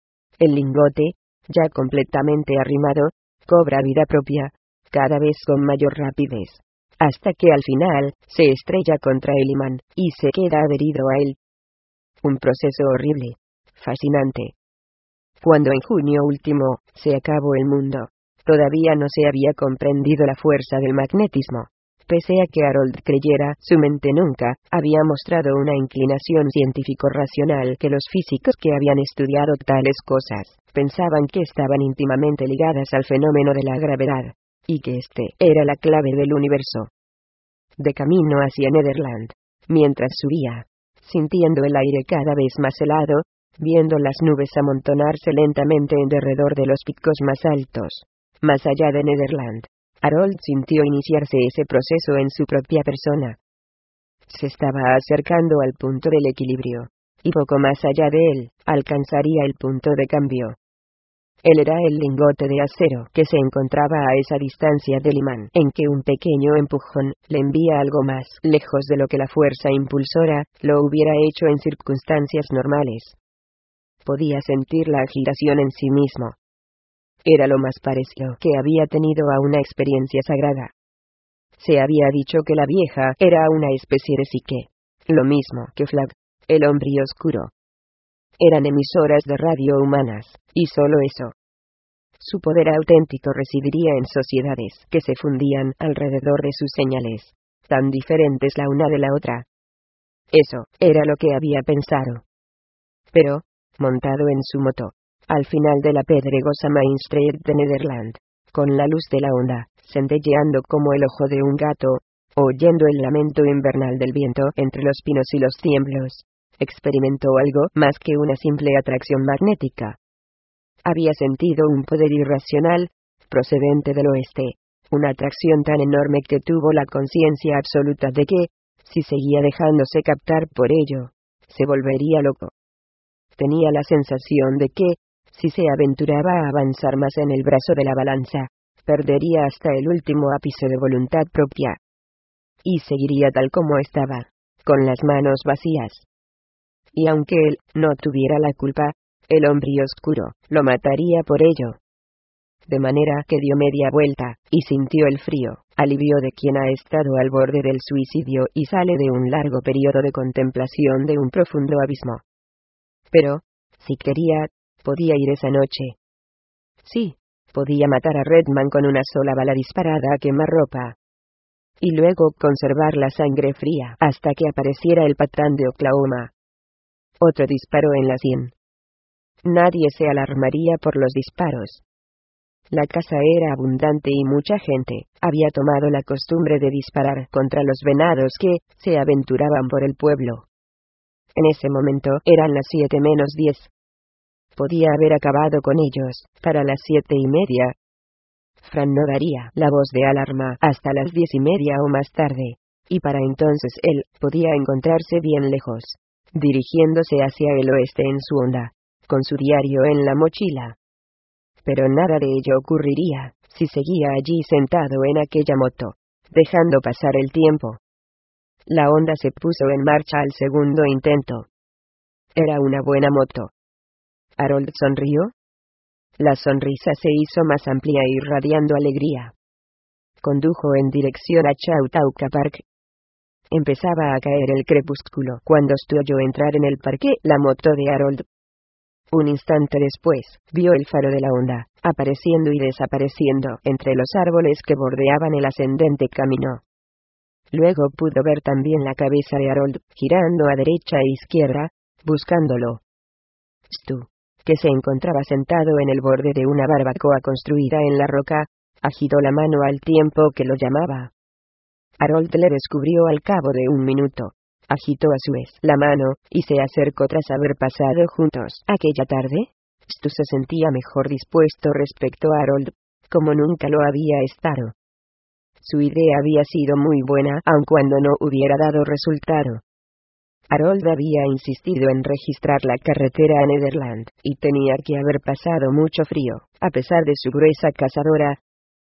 [SPEAKER 1] El lingote, ya completamente arrimado, cobra vida propia, cada vez con mayor rapidez, hasta que al final, se estrella contra el imán, y se queda adherido a él. Un proceso horrible, fascinante. Cuando en junio último, se acabó el mundo, todavía no se había comprendido la fuerza del magnetismo. Pese a que Harold creyera, su mente nunca había mostrado una inclinación científico-racional que los físicos que habían estudiado tales cosas, pensaban que estaban íntimamente ligadas al fenómeno de la gravedad, y que este era la clave del universo. De camino hacia Netherland, mientras subía, sintiendo el aire cada vez más helado, viendo las nubes amontonarse lentamente en derredor de los picos más altos, más allá de Netherland, Harold sintió iniciarse ese proceso en su propia persona. Se estaba acercando al punto del equilibrio, y poco más allá de él, alcanzaría el punto de cambio. Él era el lingote de acero que se encontraba a esa distancia del imán, en que un pequeño empujón le envía algo más lejos de lo que la fuerza impulsora lo hubiera hecho en circunstancias normales. Podía sentir la agitación en sí mismo. Era lo más parecido que había tenido a una experiencia sagrada. Se había dicho que la vieja era una especie de psique, lo mismo que Flag, el hombre oscuro. Eran emisoras de radio humanas, y solo eso. Su poder auténtico residiría en sociedades que se fundían alrededor de sus señales, tan diferentes la una de la otra. Eso era lo que había pensado. Pero, montado en su moto, al final de la pedregosa Main Street de Netherland, con la luz de la onda, centelleando como el ojo de un gato, oyendo el lamento invernal del viento entre los pinos y los tiemblos, experimentó algo más que una simple atracción magnética. Había sentido un poder irracional, procedente del oeste, una atracción tan enorme que tuvo la conciencia absoluta de que, si seguía dejándose captar por ello, se volvería loco. Tenía la sensación de que, si se aventuraba a avanzar más en el brazo de la balanza, perdería hasta el último ápice de voluntad propia. Y seguiría tal como estaba, con las manos vacías. Y aunque él no tuviera la culpa, el hombre oscuro lo mataría por ello. De manera que dio media vuelta, y sintió el frío, alivio de quien ha estado al borde del suicidio y sale de un largo periodo de contemplación de un profundo abismo. Pero, si quería, podía ir esa noche. Sí, podía matar a Redman con una sola bala disparada a quemarropa. Y luego conservar la sangre fría hasta que apareciera el patán de Oklahoma. Otro disparo en la sien. Nadie se alarmaría por los disparos. La caza era abundante y mucha gente había tomado la costumbre de disparar contra los venados que se aventuraban por el pueblo. En ese momento eran las siete menos diez. Podía haber acabado con ellos para las siete y media. Fran no daría la voz de alarma hasta las diez y media o más tarde, y para entonces él podía encontrarse bien lejos, dirigiéndose hacia el oeste en su onda, con su diario en la mochila. Pero nada de ello ocurriría si seguía allí sentado en aquella moto, dejando pasar el tiempo. La onda se puso en marcha al segundo intento. Era una buena moto. Harold sonrió. La sonrisa se hizo más amplia irradiando alegría. Condujo en dirección a Chautauqua Park. Empezaba a caer el crepúsculo cuando oyó entrar en el parque la moto de Harold. Un instante después, vio el faro de la onda, apareciendo y desapareciendo entre los árboles que bordeaban el ascendente camino. Luego pudo ver también la cabeza de Harold, girando a derecha e izquierda, buscándolo. Stu, que se encontraba sentado en el borde de una barbacoa construida en la roca, agitó la mano al tiempo que lo llamaba. Harold le descubrió al cabo de un minuto. Agitó a su vez la mano, y se acercó tras haber pasado juntos aquella tarde. Stu se sentía mejor dispuesto respecto a Harold, como nunca lo había estado. Su idea había sido muy buena, aun cuando no hubiera dado resultado. Harold había insistido en registrar la carretera a Netherland, y tenía que haber pasado mucho frío, a pesar de su gruesa cazadora.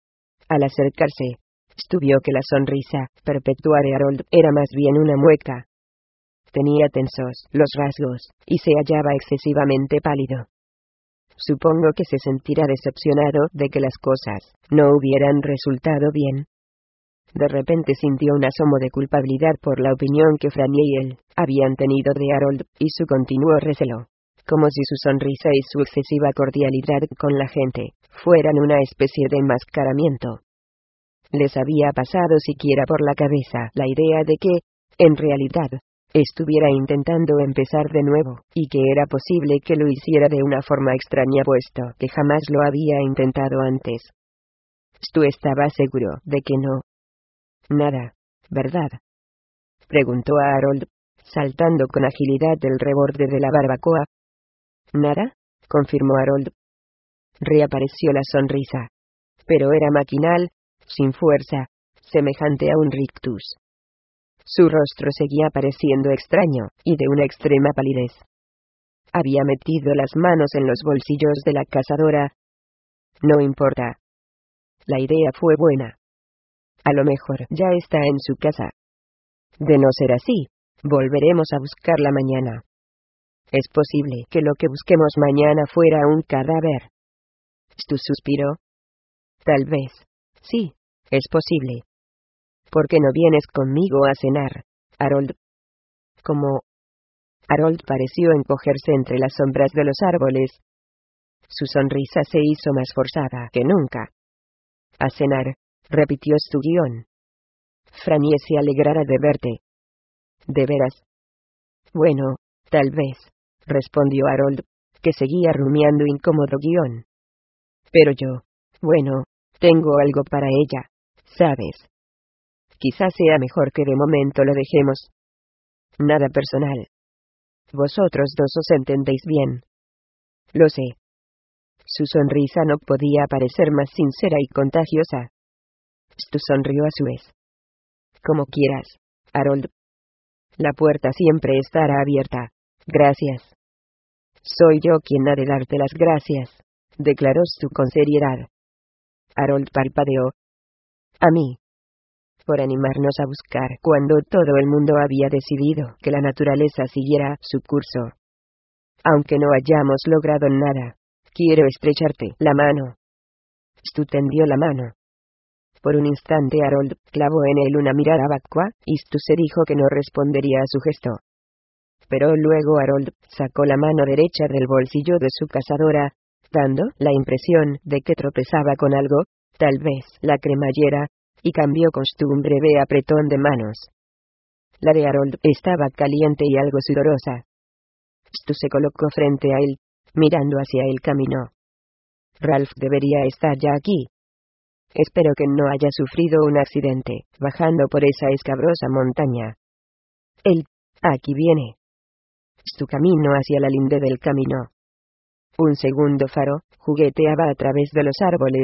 [SPEAKER 1] Al acercarse, Stu vio que la sonrisa perpetua de Harold era más bien una mueca. Tenía tensos los rasgos, y se hallaba excesivamente pálido. Supongo que se sentirá decepcionado de que las cosas no hubieran resultado bien. De repente sintió un asomo de culpabilidad por la opinión que Franny y él habían tenido de Harold, y su continuo recelo, como si su sonrisa y su excesiva cordialidad con la gente fueran una especie de enmascaramiento. Les había pasado siquiera por la cabeza la idea de que, en realidad, estuviera intentando empezar de nuevo, y que era posible que lo hiciera de una forma extraña puesto que jamás lo había intentado antes. Stu estaba seguro de que no. Nada, ¿verdad? Preguntó a Harold, saltando con agilidad del reborde de la barbacoa. Nada, confirmó Harold. Reapareció la sonrisa. Pero era maquinal, sin fuerza, semejante a un rictus. Su rostro seguía pareciendo extraño, y de una extrema palidez. Había metido las manos en los bolsillos de la cazadora. No importa. La idea fue buena. A lo mejor ya está en su casa. De no ser así, volveremos a buscarla mañana. Es posible que lo que busquemos mañana fuera un cadáver. Stu suspiró. Tal vez. Sí, es posible. ¿Por qué no vienes conmigo a cenar, Harold? ¿Cómo? Harold pareció encogerse entre las sombras de los árboles. Su sonrisa se hizo más forzada que nunca. A cenar, repitió su guión. Franny se alegrará de verte. ¿De veras? Bueno, tal vez, respondió Harold, que seguía rumiando incómodo guión. Pero yo, bueno, tengo algo para ella, ¿sabes? Quizás sea mejor que de momento lo dejemos. Nada personal. Vosotros dos os entendéis bien. Lo sé. Su sonrisa no podía parecer más sincera y contagiosa. Stu sonrió a su vez. Como quieras, Harold. La puerta siempre estará abierta. Gracias. Soy yo quien ha de darte las gracias, declaró Stu con seriedad. Harold parpadeó. A mí. Por animarnos a buscar cuando todo el mundo había decidido que la naturaleza siguiera su curso. Aunque no hayamos logrado nada, quiero estrecharte la mano. Stu tendió la mano. Por un instante Harold clavó en él una mirada vacua, y Stu se dijo que no respondería a su gesto. Pero luego Harold sacó la mano derecha del bolsillo de su cazadora, dando la impresión de que tropezaba con algo, tal vez la cremallera, y cambió con Stu un breve apretón de manos. La de Harold estaba caliente y algo sudorosa. Stu se colocó frente a él, mirando hacia el camino. Ralph debería estar ya aquí. Espero que no haya sufrido un accidente, bajando por esa escabrosa montaña. Él, aquí viene. Stu caminó hacia la linde del camino. Un segundo faro jugueteaba a través de los árboles.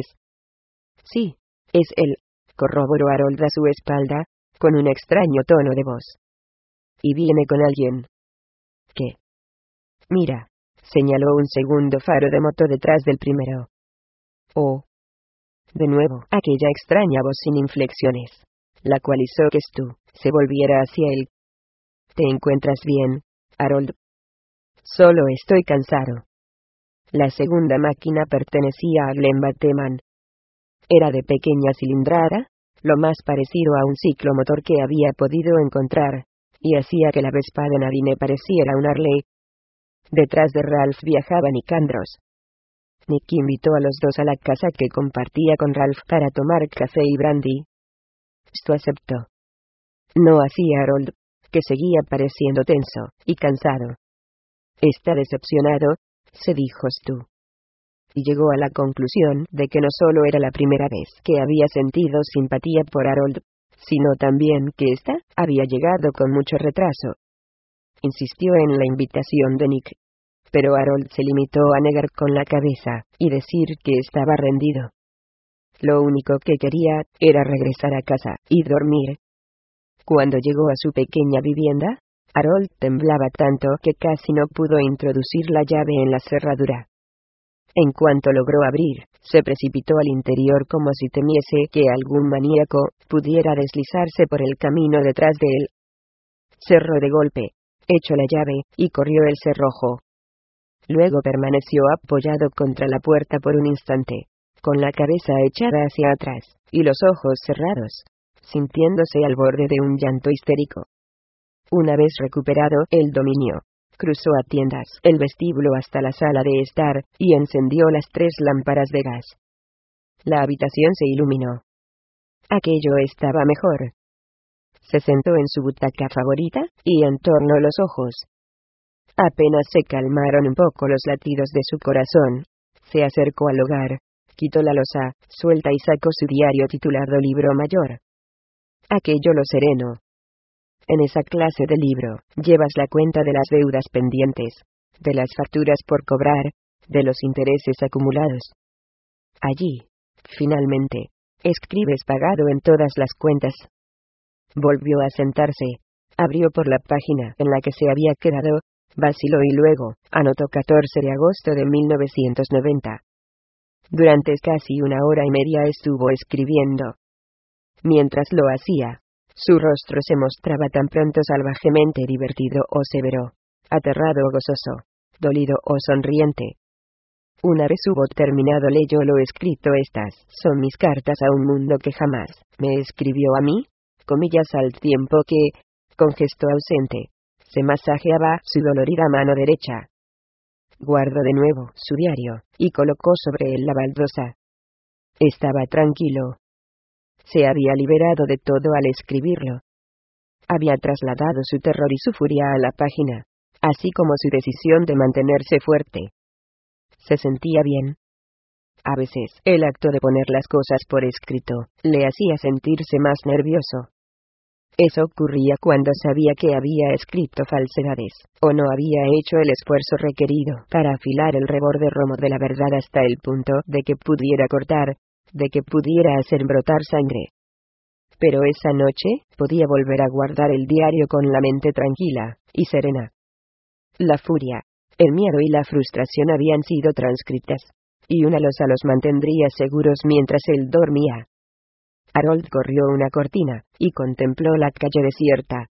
[SPEAKER 1] Sí, es él, corroboró Harold a su espalda, con un extraño tono de voz. Y viene con alguien. ¿Qué? Mira, señaló un segundo faro de moto detrás del primero. Oh. De nuevo, aquella extraña voz sin inflexiones, la cual hizo que Stu se volviera hacia él. ¿Te encuentras bien, Harold? Solo estoy cansado. La segunda máquina pertenecía a Glenn Bateman. Era de pequeña cilindrada, lo más parecido a un ciclomotor que había podido encontrar, y hacía que la Vespa de Nadine pareciera un Harley. Detrás de Ralph viajaba Nick Andros. Nick invitó a los dos a la casa que compartía con Ralph para tomar café y brandy. Stu aceptó. No hacía Harold, que seguía pareciendo tenso y cansado. Está decepcionado, se dijo Stu. Y llegó a la conclusión de que no solo era la primera vez que había sentido simpatía por Harold, sino también que ésta había llegado con mucho retraso. Insistió en la invitación de Nick. Pero Harold se limitó a negar con la cabeza, y decir que estaba rendido. Lo único que quería era regresar a casa y dormir. Cuando llegó a su pequeña vivienda, Harold temblaba tanto que casi no pudo introducir la llave en la cerradura. En cuanto logró abrir, se precipitó al interior como si temiese que algún maníaco pudiera deslizarse por el camino detrás de él. Cerró de golpe, echó la llave, y corrió el cerrojo. Luego permaneció apoyado contra la puerta por un instante, con la cabeza echada hacia atrás, y los ojos cerrados, sintiéndose al borde de un llanto histérico. Una vez recuperado el dominio, cruzó a tiendas el vestíbulo hasta la sala de estar, y encendió las tres lámparas de gas. La habitación se iluminó. Aquello estaba mejor. Se sentó en su butaca favorita, y entornó los ojos. Apenas se calmaron un poco los latidos de su corazón, se acercó al hogar, quitó la losa suelta y sacó su diario titulado Libro Mayor. Aquello lo sereno. En esa clase de libro, llevas la cuenta de las deudas pendientes, de las facturas por cobrar, de los intereses acumulados. Allí, finalmente, escribes pagado en todas las cuentas. Volvió a sentarse, abrió por la página en la que se había quedado, vaciló y luego, anotó catorce de agosto de mil novecientos noventa. Durante casi una hora y media estuvo escribiendo. Mientras lo hacía, su rostro se mostraba tan pronto salvajemente divertido o severo, aterrado o gozoso, dolido o sonriente. Una vez hubo terminado leyó lo escrito: estas son mis cartas a un mundo que jamás me escribió a mí, comillas, al tiempo que, con gesto ausente, se masajeaba su dolorida mano derecha. Guardó de nuevo su diario, y colocó sobre él la baldosa. Estaba tranquilo. Se había liberado de todo al escribirlo. Había trasladado su terror y su furia a la página, así como su decisión de mantenerse fuerte. Se sentía bien. A veces, el acto de poner las cosas por escrito, le hacía sentirse más nervioso. Eso ocurría cuando sabía que había escrito falsedades, o no había hecho el esfuerzo requerido para afilar el reborde romo de la verdad hasta el punto de que pudiera cortar, de que pudiera hacer brotar sangre. Pero esa noche, podía volver a guardar el diario con la mente tranquila y serena. La furia, el miedo y la frustración habían sido transcritas, y una losa los mantendría seguros mientras él dormía. Harold corrió una cortina, y contempló la calle desierta.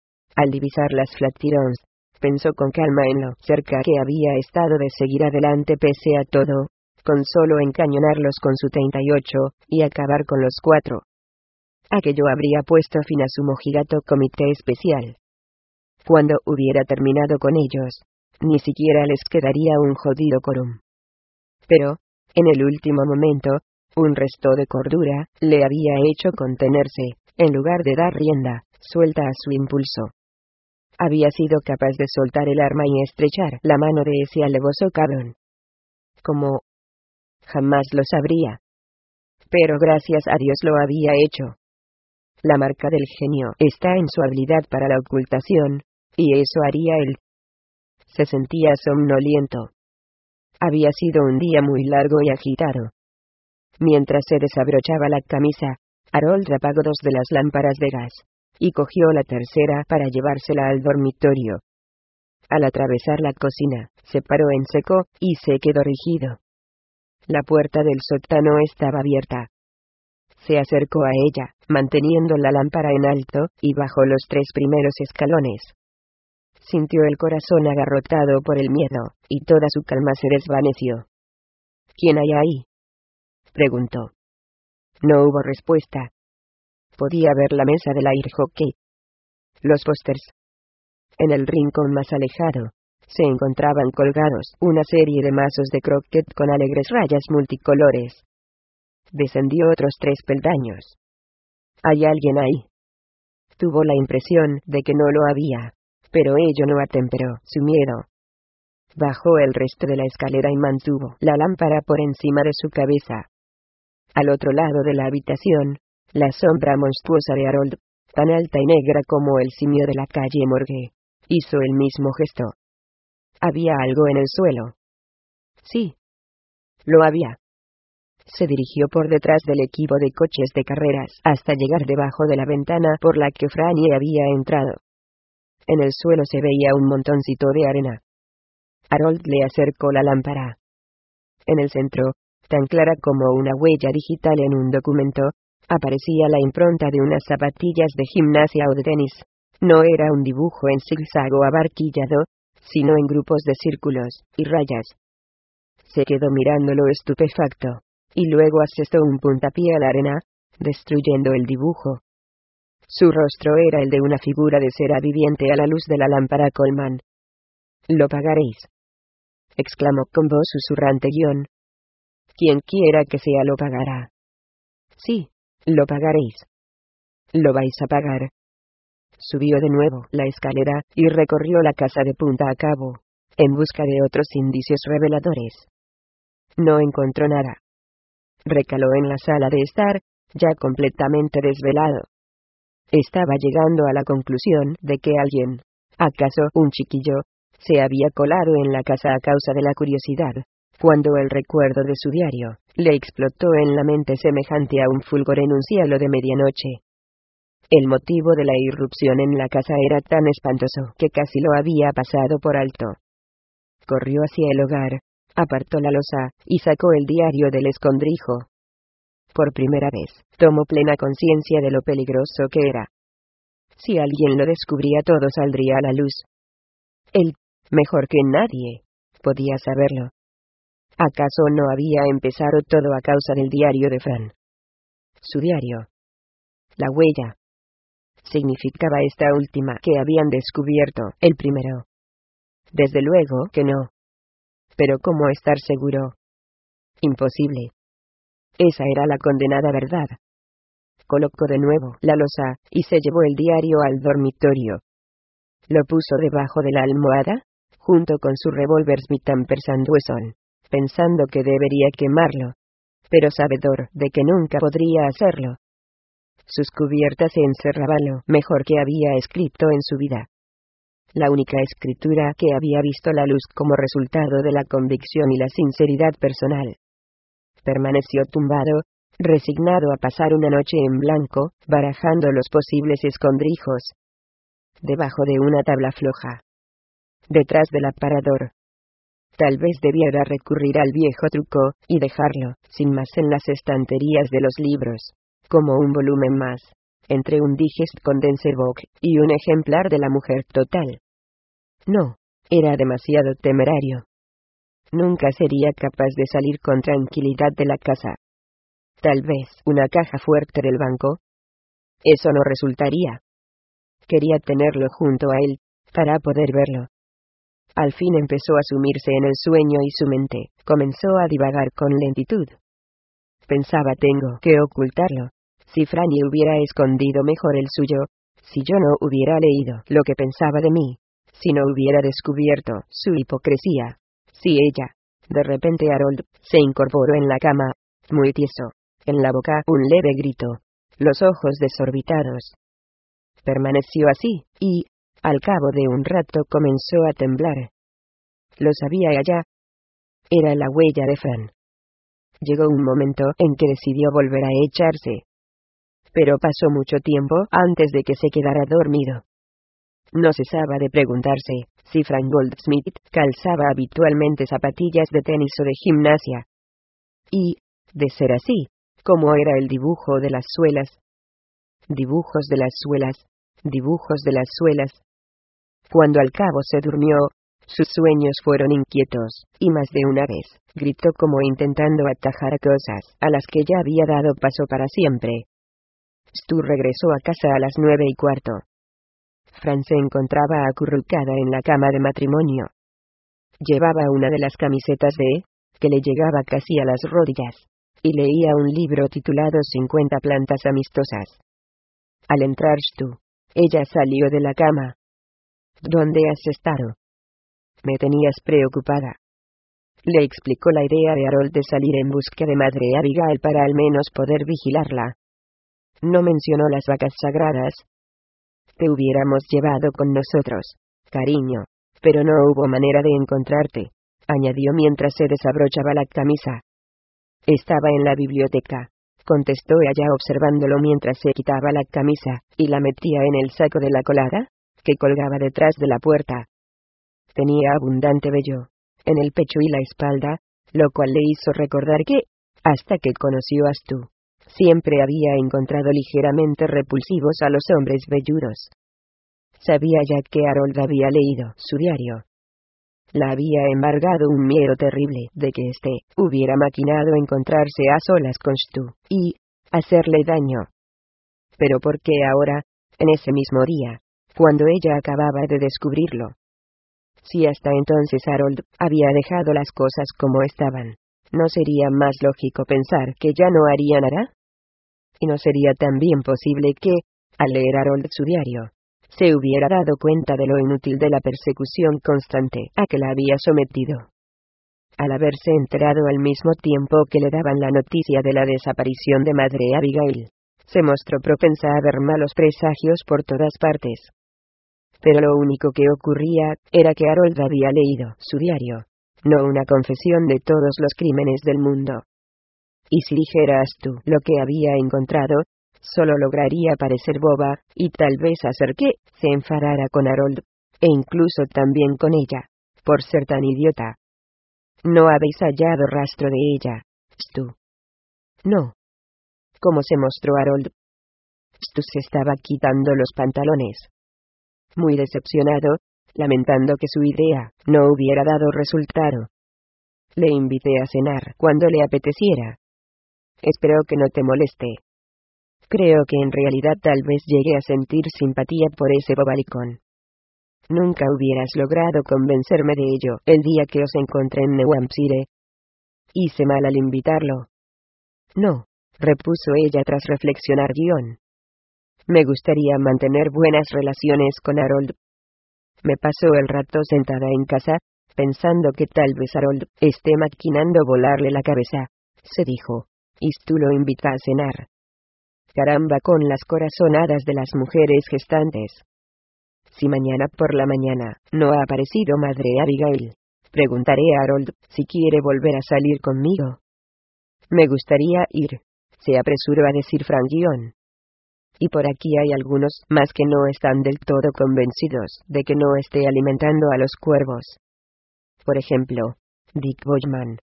[SPEAKER 1] Al divisar las Flatirons, pensó con calma en lo cerca que había estado de seguir adelante pese a todo, con solo encañonarlos con su treinta y ocho, y acabar con los cuatro. Aquello habría puesto fin a su mojigato comité especial. Cuando hubiera terminado con ellos, ni siquiera les quedaría un jodido quórum. Pero, en el último momento, un resto de cordura le había hecho contenerse, en lugar de dar rienda suelta a su impulso. Había sido capaz de soltar el arma y estrechar la mano de ese alevoso cabrón. Como jamás lo sabría. Pero gracias a Dios lo había hecho. La marca del genio está en su habilidad para la ocultación, y eso haría él. Se sentía somnoliento. Había sido un día muy largo y agitado. Mientras se desabrochaba la camisa, Harold apagó dos de las lámparas de gas, y cogió la tercera para llevársela al dormitorio. Al atravesar la cocina, se paró en seco, y se quedó rígido. La puerta del sótano estaba abierta. Se acercó a ella, manteniendo la lámpara en alto, y bajó los tres primeros escalones. Sintió el corazón agarrotado por el miedo, y toda su calma se desvaneció. ¿Quién hay ahí?, preguntó. No hubo respuesta. Podía ver la mesa del air hockey. Los pósters. En el rincón más alejado, se encontraban colgados una serie de mazos de croquet con alegres rayas multicolores. Descendió otros tres peldaños. ¿Hay alguien ahí? Tuvo la impresión de que no lo había, pero ello no atemperó su miedo. Bajó el resto de la escalera y mantuvo la lámpara por encima de su cabeza. Al otro lado de la habitación, la sombra monstruosa de Harold, tan alta y negra como el simio de la calle Morgue, hizo el mismo gesto. ¿Había algo en el suelo? Sí. Lo había. Se dirigió por detrás del equipo de coches de carreras hasta llegar debajo de la ventana por la que Franny había entrado. En el suelo se veía un montoncito de arena. Harold le acercó la lámpara. En el centro, tan clara como una huella digital en un documento, aparecía la impronta de unas zapatillas de gimnasia o de tenis. No era un dibujo en zigzag o abarquillado, sino en grupos de círculos y rayas. Se quedó mirándolo estupefacto, y luego asestó un puntapié a la arena, destruyendo el dibujo. Su rostro era el de una figura de cera viviente a la luz de la lámpara Coleman. «Lo pagaréis», exclamó con voz susurrante John. «Quien quiera que sea lo pagará». «Sí, lo pagaréis. Lo vais a pagar». Subió de nuevo la escalera, y recorrió la casa de punta a cabo, en busca de otros indicios reveladores. No encontró nada. Recaló en la sala de estar, ya completamente desvelado. Estaba llegando a la conclusión de que alguien, acaso un chiquillo, se había colado en la casa a causa de la curiosidad, cuando el recuerdo de su diario le explotó en la mente semejante a un fulgor en un cielo de medianoche. El motivo de la irrupción en la casa era tan espantoso que casi lo había pasado por alto. Corrió hacia el hogar, apartó la losa, y sacó el diario del escondrijo. Por primera vez, tomó plena conciencia de lo peligroso que era. Si alguien lo descubría, todo saldría a la luz. Él, mejor que nadie, podía saberlo. ¿Acaso no había empezado todo a causa del diario de Fran? Su diario. La huella. Significaba esta última que habían descubierto el primero. Desde luego que no. Pero ¿cómo estar seguro? Imposible. Esa era la condenada verdad. Colocó de nuevo la losa, y se llevó el diario al dormitorio. Lo puso debajo de la almohada, junto con su revólver Smith and Wesson, pensando que debería quemarlo, pero sabedor de que nunca podría hacerlo. Sus cubiertas encerraban lo mejor que había escrito en su vida. La única escritura que había visto la luz como resultado de la convicción y la sinceridad personal. Permaneció tumbado, resignado a pasar una noche en blanco, barajando los posibles escondrijos. Debajo de una tabla floja. Detrás del aparador. Tal vez debiera recurrir al viejo truco, y dejarlo, sin más, en las estanterías de los libros, como un volumen más, entre un Digest Condenser Book y un ejemplar de La Mujer Total. No, era demasiado temerario. Nunca sería capaz de salir con tranquilidad de la casa. Tal vez una caja fuerte del banco. Eso no resultaría. Quería tenerlo junto a él, para poder verlo. Al fin empezó a sumirse en el sueño y su mente comenzó a divagar con lentitud. Pensaba, tengo que ocultarlo. Si Franny hubiera escondido mejor el suyo, si yo no hubiera leído lo que pensaba de mí, si no hubiera descubierto su hipocresía, si ella, de repente Harold, se incorporó en la cama, muy tieso, en la boca un leve grito, los ojos desorbitados. Permaneció así, y, al cabo de un rato comenzó a temblar. Lo sabía ella. Era la huella de Fran. Llegó un momento en que decidió volver a echarse. Pero pasó mucho tiempo antes de que se quedara dormido. No cesaba de preguntarse si Frank Goldsmith calzaba habitualmente zapatillas de tenis o de gimnasia. Y, de ser así, ¿cómo era el dibujo de las suelas? Dibujos de las suelas, dibujos de las suelas. Cuando al cabo se durmió, sus sueños fueron inquietos, y más de una vez gritó como intentando atajar cosas a las que ya había dado paso para siempre. Stu regresó a casa a las nueve y cuarto. Fran se encontraba acurrucada en la cama de matrimonio. Llevaba una de las camisetas de, que le llegaba casi a las rodillas, y leía un libro titulado cincuenta plantas amistosas. Al entrar Stu, ella salió de la cama. ¿Dónde has estado? Me tenías preocupada. Le explicó la idea de Harold de salir en busca de Madre Abigail para al menos poder vigilarla. No mencionó las vacas sagradas. Te hubiéramos llevado con nosotros, cariño, pero no hubo manera de encontrarte, añadió mientras se desabrochaba la camisa. Estaba en la biblioteca, contestó ella observándolo mientras se quitaba la camisa, y la metía en el saco de la colada, que colgaba detrás de la puerta. Tenía abundante vello en el pecho y la espalda, lo cual le hizo recordar que, hasta que conoció a Stu, siempre había encontrado ligeramente repulsivos a los hombres velludos. Sabía ya que Harold había leído su diario. La había embargado un miedo terrible de que éste hubiera maquinado encontrarse a solas con Stu y hacerle daño. Pero ¿por qué ahora, en ese mismo día, cuando ella acababa de descubrirlo? Si hasta entonces Harold había dejado las cosas como estaban, ¿no sería más lógico pensar que ya no haría nada? Y no sería también posible que, al leer Harold su diario, se hubiera dado cuenta de lo inútil de la persecución constante a que la había sometido. Al haberse enterado al mismo tiempo que le daban la noticia de la desaparición de Madre Abigail, se mostró propensa a ver malos presagios por todas partes. Pero lo único que ocurría era que Harold había leído su diario, no una confesión de todos los crímenes del mundo. Y si dijeras tú lo que había encontrado, solo lograría parecer boba, y tal vez hacer que se enfadara con Harold, e incluso también con ella, por ser tan idiota. No habéis hallado rastro de ella, Stu. No. ¿Cómo se mostró Harold? Stu se estaba quitando los pantalones. Muy decepcionado, lamentando que su idea no hubiera dado resultado. Le invité a cenar cuando le apeteciera. Espero que no te moleste. Creo que en realidad tal vez llegué a sentir simpatía por ese bobalicón. Nunca hubieras logrado convencerme de ello el día que os encontré en New Hampshire. Hice mal al invitarlo. No, repuso ella tras reflexionar guión. Me gustaría mantener buenas relaciones con Harold. Me paso el rato sentada en casa, pensando que tal vez Harold esté maquinando volarle la cabeza, se dijo. Y tú lo invita a cenar. Caramba con las corazonadas de las mujeres gestantes. Si mañana por la mañana no ha aparecido Madre Abigail, preguntaré a Harold si quiere volver a salir conmigo. Me gustaría ir, se apresuró a decir Frank Guion. Y por aquí hay algunos más que no están del todo convencidos de que no esté alimentando a los cuervos. Por ejemplo, Dick Boyman.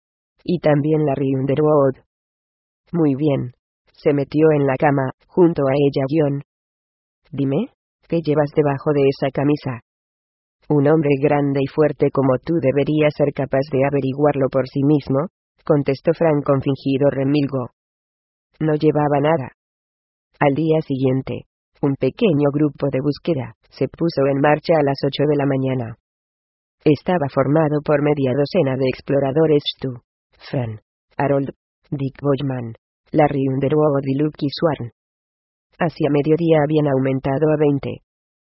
[SPEAKER 1] Y también Larry Underwood. Muy bien. Se metió en la cama, junto a ella John. Dime, ¿qué llevas debajo de esa camisa? Un hombre grande y fuerte como tú debería ser capaz de averiguarlo por sí mismo, contestó Frank con fingido remilgo. No llevaba nada. Al día siguiente, un pequeño grupo de búsqueda se puso en marcha a las ocho de la mañana. Estaba formado por media docena de exploradores Stu, Fern, Harold, Dick Boyman, Larry Underwood y Lucky Swan. Hacia mediodía habían aumentado a veinte.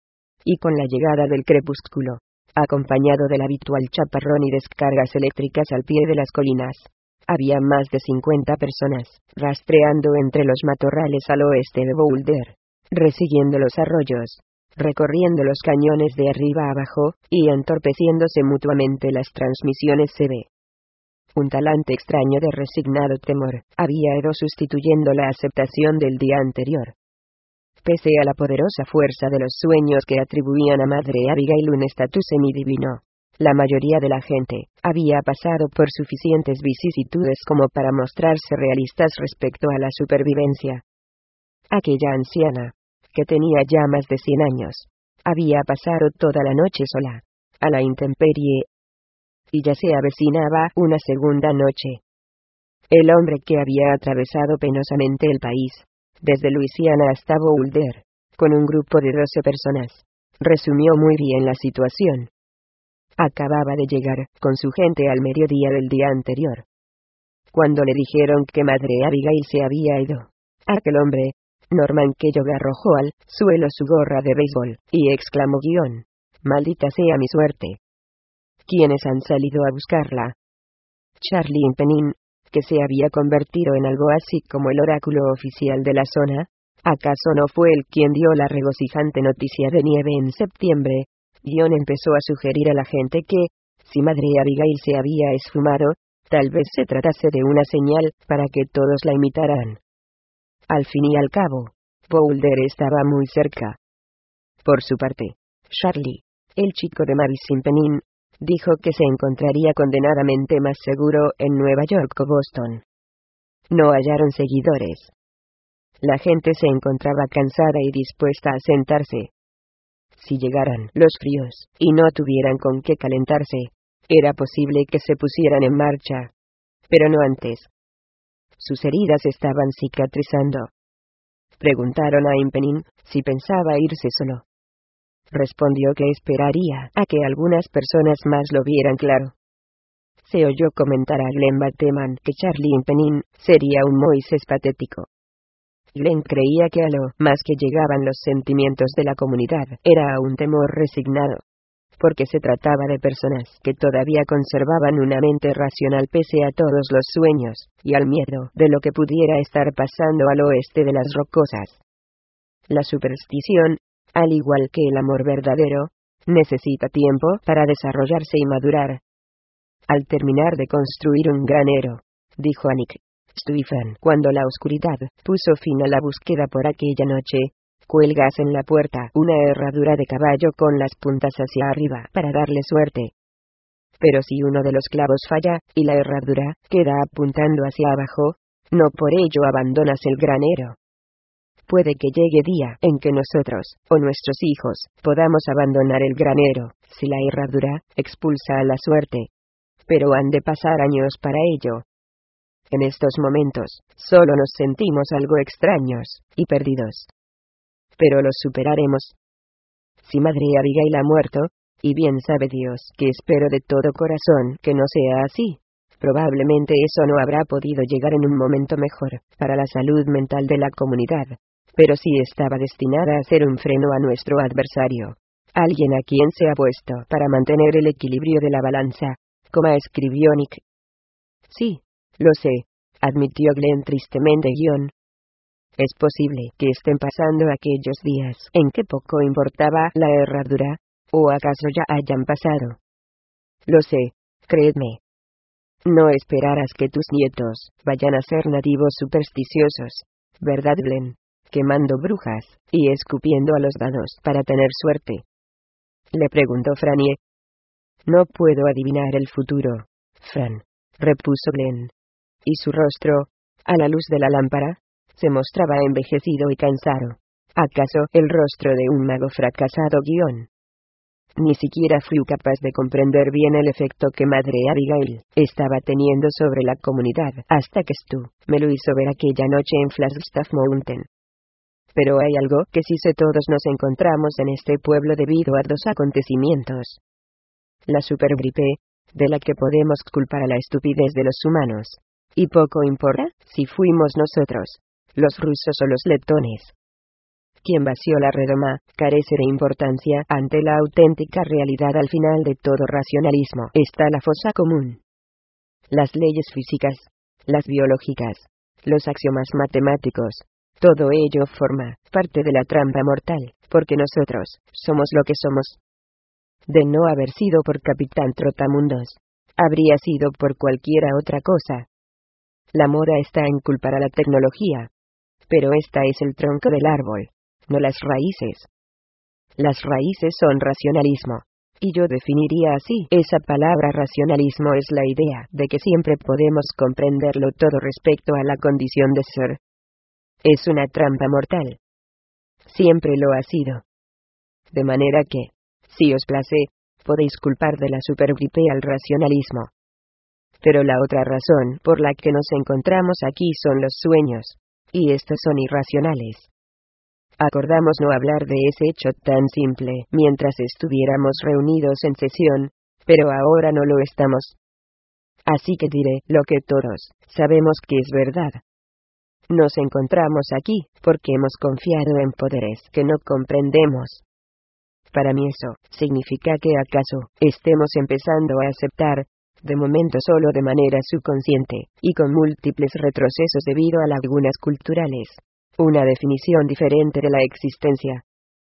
[SPEAKER 1] Y con la llegada del crepúsculo, acompañado del habitual chaparrón y descargas eléctricas al pie de las colinas, había más de cincuenta personas, rastreando entre los matorrales al oeste de Boulder, resiguiendo los arroyos, recorriendo los cañones de arriba a abajo, y entorpeciéndose mutuamente las transmisiones C B. Un talante extraño de resignado temor había ido sustituyendo la aceptación del día anterior. Pese a la poderosa fuerza de los sueños que atribuían a Madre Abigail un estatus semidivino, la mayoría de la gente había pasado por suficientes vicisitudes como para mostrarse realistas respecto a la supervivencia. Aquella anciana, que tenía ya más de cien años, había pasado toda la noche sola, a la intemperie, y ya se avecinaba una segunda noche. El hombre que había atravesado penosamente el país, desde Luisiana hasta Boulder, con un grupo de doce personas, resumió muy bien la situación. Acababa de llegar con su gente al mediodía del día anterior. Cuando le dijeron que Madre Abigail se había ido, aquel hombre, Norman Kellogg, arrojó al suelo su gorra de béisbol, y exclamó guión, «Maldita sea mi suerte». ¿Quiénes han salido a buscarla? Charlie Impenin, que se había convertido en algo así como el oráculo oficial de la zona. ¿Acaso no fue él quien dio la regocijante noticia de nieve en septiembre? John empezó a sugerir a la gente que, si Madre Abigail se había esfumado, tal vez se tratase de una señal para que todos la imitaran. Al fin y al cabo, Boulder estaba muy cerca. Por su parte, Charlie, el chico de Mavis Impenin, dijo que se encontraría condenadamente más seguro en Nueva York o Boston. No hallaron seguidores. La gente se encontraba cansada y dispuesta a sentarse. Si llegaran los fríos, y no tuvieran con qué calentarse, era posible que se pusieran en marcha. Pero no antes. Sus heridas estaban cicatrizando. Preguntaron a Impenin si pensaba irse solo. Respondió que esperaría a que algunas personas más lo vieran claro. Se oyó comentar a Glenn Bateman que Charlie Impenin sería un Moisés patético. Glenn creía que a lo más que llegaban los sentimientos de la comunidad era a un temor resignado, porque se trataba de personas que todavía conservaban una mente racional pese a todos los sueños, y al miedo de lo que pudiera estar pasando al oeste de las rocosas. La superstición, al igual que el amor verdadero, necesita tiempo para desarrollarse y madurar. Al terminar de construir un granero, dijo a Nick Stephen, cuando la oscuridad puso fin a la búsqueda por aquella noche, cuelgas en la puerta una herradura de caballo con las puntas hacia arriba para darle suerte. Pero si uno de los clavos falla, y la herradura queda apuntando hacia abajo, no por ello abandonas el granero. Puede que llegue día en que nosotros, o nuestros hijos, podamos abandonar el granero, si la herradura expulsa a la suerte. Pero han de pasar años para ello. En estos momentos, solo nos sentimos algo extraños y perdidos. Pero los superaremos. Si Madre Abigail ha muerto, y bien sabe Dios que espero de todo corazón que no sea así, probablemente eso no habrá podido llegar en un momento mejor para la salud mental de la comunidad, pero sí estaba destinada a ser un freno a nuestro adversario, alguien a quien se ha puesto para mantener el equilibrio de la balanza, como escribió Nick. Sí, lo sé, admitió Glenn tristemente. Guión. Es posible que estén pasando aquellos días en que poco importaba la herradura, o acaso ya hayan pasado. Lo sé, créeme. No esperarás que tus nietos vayan a ser nativos supersticiosos, ¿verdad, Glenn? Quemando brujas y escupiendo a los dados para tener suerte. Le preguntó Frannie. No puedo adivinar el futuro, Fran, repuso Glenn. Y su rostro, a la luz de la lámpara, se mostraba envejecido y cansado. ¿Acaso el rostro de un mago fracasado? Guión. Ni siquiera fui capaz de comprender bien el efecto que Madre Abigail estaba teniendo sobre la comunidad hasta que Stu me lo hizo ver aquella noche en Flagstaff Mountain. Pero hay algo que sí sé: todos nos encontramos en este pueblo debido a dos acontecimientos. La supergripe, de la que podemos culpar a la estupidez de los humanos. Y poco importa si fuimos nosotros, los rusos o los letones. Quien vació la redoma carece de importancia ante la auténtica realidad. Al final de todo racionalismo está la fosa común. Las leyes físicas, las biológicas, los axiomas matemáticos, todo ello forma parte de la trampa mortal, porque nosotros somos lo que somos. De no haber sido por Capitán Trotamundos, habría sido por cualquiera otra cosa. La moda está en culpar a la tecnología. Pero esta es el tronco del árbol, no las raíces. Las raíces son racionalismo. Y yo definiría así: esa palabra racionalismo es la idea de que siempre podemos comprenderlo todo respecto a la condición de ser. Es una trampa mortal. Siempre lo ha sido. De manera que, si os place, podéis culpar de la supergripe al racionalismo. Pero la otra razón por la que nos encontramos aquí son los sueños. Y estos son irracionales. Acordamos no hablar de ese hecho tan simple mientras estuviéramos reunidos en sesión, pero ahora no lo estamos. Así que diré lo que todos sabemos que es verdad. Nos encontramos aquí porque hemos confiado en poderes que no comprendemos. Para mí eso significa que acaso estemos empezando a aceptar, de momento solo de manera subconsciente, y con múltiples retrocesos debido a lagunas culturales, una definición diferente de la existencia.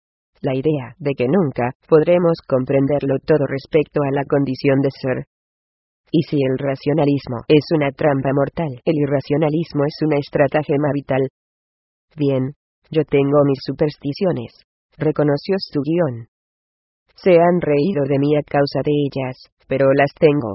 [SPEAKER 1] La idea de que nunca podremos comprenderlo todo respecto a la condición de ser. Y si el racionalismo es una trampa mortal, el irracionalismo es una estratagema vital. Bien, yo tengo mis supersticiones, reconoció su guión. Se han reído de mí a causa de ellas, pero las tengo.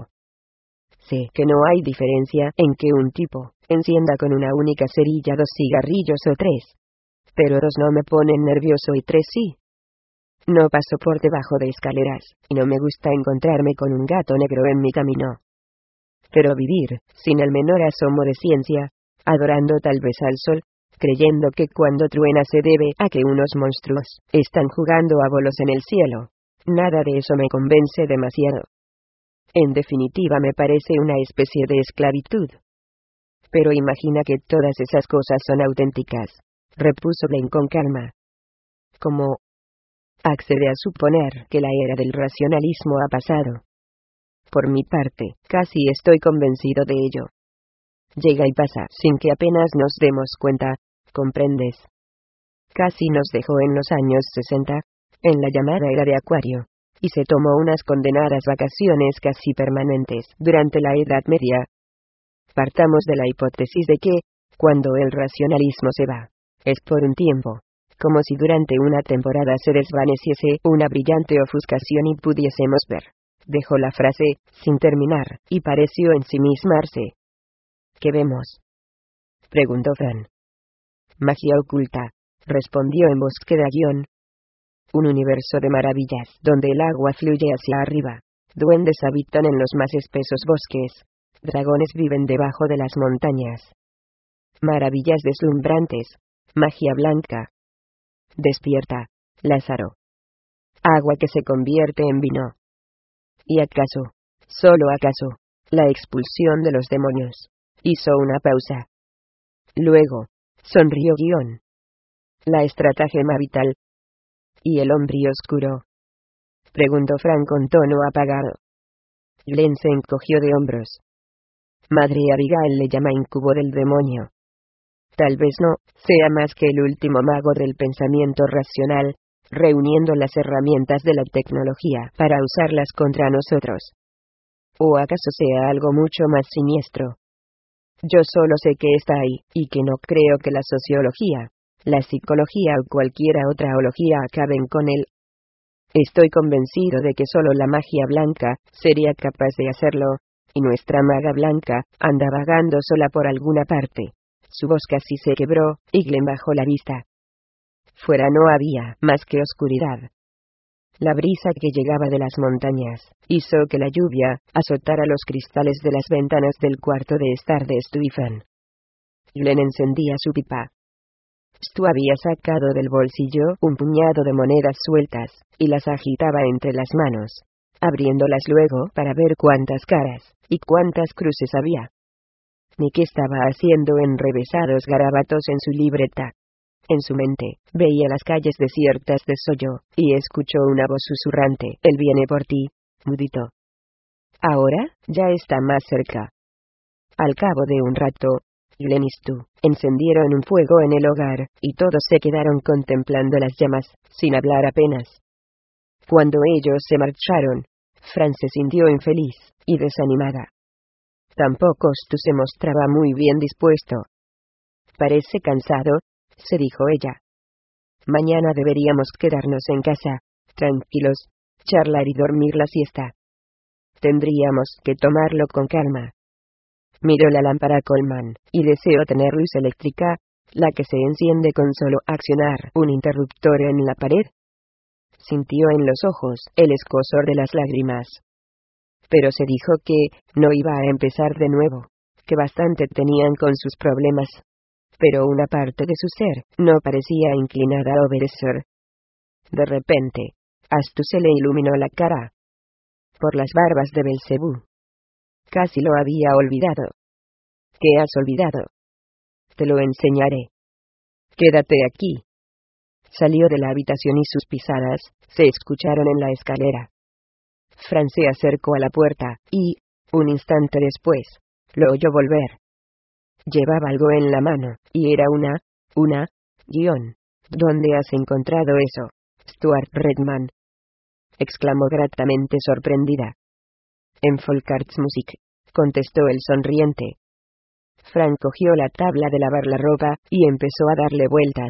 [SPEAKER 1] Sé que no hay diferencia en que un tipo encienda con una única cerilla dos cigarrillos o tres. Pero dos no me ponen nervioso y tres sí. No paso por debajo de escaleras, y no me gusta encontrarme con un gato negro en mi camino. Pero vivir, sin el menor asomo de ciencia, adorando tal vez al sol, creyendo que cuando truena se debe a que unos monstruos están jugando a bolos en el cielo, nada de eso me convence demasiado. En definitiva me parece una especie de esclavitud. Pero imagina que todas esas cosas son auténticas, repuso Blaine con calma. ¿Cómo? Accede a suponer que la era del racionalismo ha pasado. Por mi parte, casi estoy convencido de ello. Llega y pasa sin que apenas nos demos cuenta, ¿comprendes? Casi nos dejó en los años sesenta, en la llamada era de Acuario, y se tomó unas condenadas vacaciones casi permanentes durante la Edad Media. Partamos de la hipótesis de que, cuando el racionalismo se va, es por un tiempo, como si durante una temporada se desvaneciese una brillante ofuscación y pudiésemos ver. Dejó la frase, sin terminar, y pareció ensimismarse. ¿Qué vemos?, preguntó Fran. Magia oculta, respondió en búsqueda guión. Un universo de maravillas, donde el agua fluye hacia arriba, duendes habitan en los más espesos bosques, dragones viven debajo de las montañas. Maravillas deslumbrantes, magia blanca. Despierta, Lázaro. Agua que se convierte en vino. ¿Y acaso, solo acaso, la expulsión de los demonios? Hizo una pausa. Luego, sonrió guión. La estratagema vital. ¿Y el hombre oscuro?, preguntó Fran con tono apagado. Glenn se encogió de hombros. Madre Abigail le llama incubo del demonio. Tal vez no sea más que el último mago del pensamiento racional, reuniendo las herramientas de la tecnología para usarlas contra nosotros. ¿O acaso sea algo mucho más siniestro? Yo solo sé que está ahí, y que no creo que la sociología, la psicología o cualquiera otra ología acaben con él. Estoy convencido de que solo la magia blanca sería capaz de hacerlo, y nuestra maga blanca anda vagando sola por alguna parte. Su voz casi se quebró, y Glenn bajó la vista. Fuera no había más que oscuridad. La brisa que llegaba de las montañas hizo que la lluvia azotara los cristales de las ventanas del cuarto de estar de Stephen. Glenn encendía su pipa. Stu había sacado del bolsillo un puñado de monedas sueltas, y las agitaba entre las manos, abriéndolas luego para ver cuántas caras y cuántas cruces había. Ni qué estaba haciendo enrevesados garabatos en su libreta. En su mente, veía las calles desiertas de Soyo, y escuchó una voz susurrante: «Él viene por ti, mudito». Ahora, ya está más cerca. Al cabo de un rato, Glenn y Stu encendieron un fuego en el hogar, y todos se quedaron contemplando las llamas, sin hablar apenas. Cuando ellos se marcharon, Fran se sintió infeliz y desanimada. Tampoco Stu se mostraba muy bien dispuesto. «Parece cansado», se dijo ella. «Mañana deberíamos quedarnos en casa, tranquilos, charlar y dormir la siesta. Tendríamos que tomarlo con calma». Miró la lámpara Coleman, y deseó tener luz eléctrica, la que se enciende con solo accionar un interruptor en la pared. Sintió en los ojos el escozor de las lágrimas. Pero se dijo que no iba a empezar de nuevo, que bastante tenían con sus problemas. Pero una parte de su ser no parecía inclinada a obedecer. De repente, a Stu se le iluminó la cara. Por las barbas de Belcebú. Casi lo había olvidado. ¿Qué has olvidado? Te lo enseñaré. Quédate aquí. Salió de la habitación y sus pisadas se escucharon en la escalera. Fran se acercó a la puerta, y, un instante después, lo oyó volver. Llevaba algo en la mano, y era una, una, guión. ¿Dónde has encontrado eso, Stuart Redman?, exclamó gratamente sorprendida. En Folk Arts Music, contestó el sonriente. Fran cogió la tabla de lavar la ropa, y empezó a darle vueltas.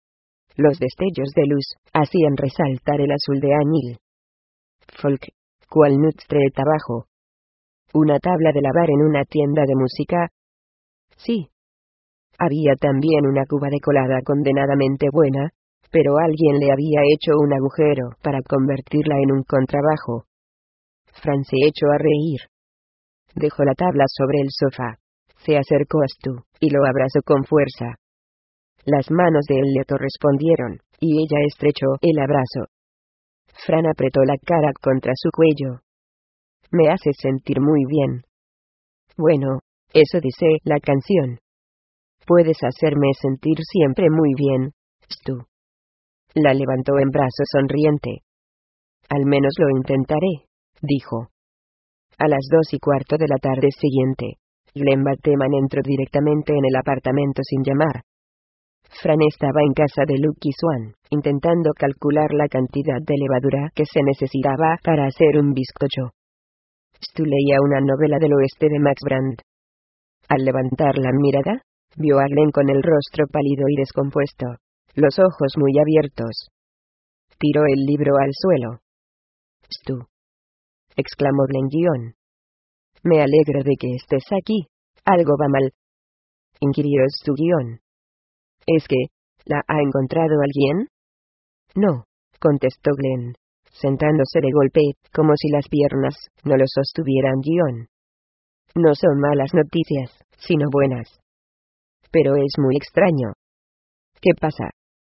[SPEAKER 1] Los destellos de luz hacían resaltar el azul de añil. Folk, Walnut Street abajo. ¿Una tabla de lavar en una tienda de música? Sí. Había también una cuba de colada condenadamente buena, pero alguien le había hecho un agujero para convertirla en un contrabajo. Fran se echó a reír. Dejó la tabla sobre el sofá. Se acercó a Stu, y lo abrazó con fuerza. Las manos de él le correspondieron, y ella estrechó el abrazo. Fran apretó la cara contra su cuello. Me hace sentir muy bien. Bueno, eso dice la canción. Puedes hacerme sentir siempre muy bien, Stu. La levantó en brazos sonriente. Al menos lo intentaré, dijo. A las dos y cuarto de la tarde siguiente, Glenn Bateman entró directamente en el apartamento sin llamar. Fran estaba en casa de Lucky Swan, intentando calcular la cantidad de levadura que se necesitaba para hacer un bizcocho. Stu leía una novela del oeste de Max Brand. Al levantar la mirada, vio a Glenn con el rostro pálido y descompuesto, los ojos muy abiertos. Tiró el libro al suelo. Stu, exclamó Glenn Guión. Me alegro de que estés aquí. ¿Algo va mal?, inquirió Stu Guión. ¿Es que la ha encontrado alguien? No, contestó Glenn, sentándose de golpe, como si las piernas no lo sostuvieran. Guión. No son malas noticias, sino buenas. Pero es muy extraño. ¿Qué pasa?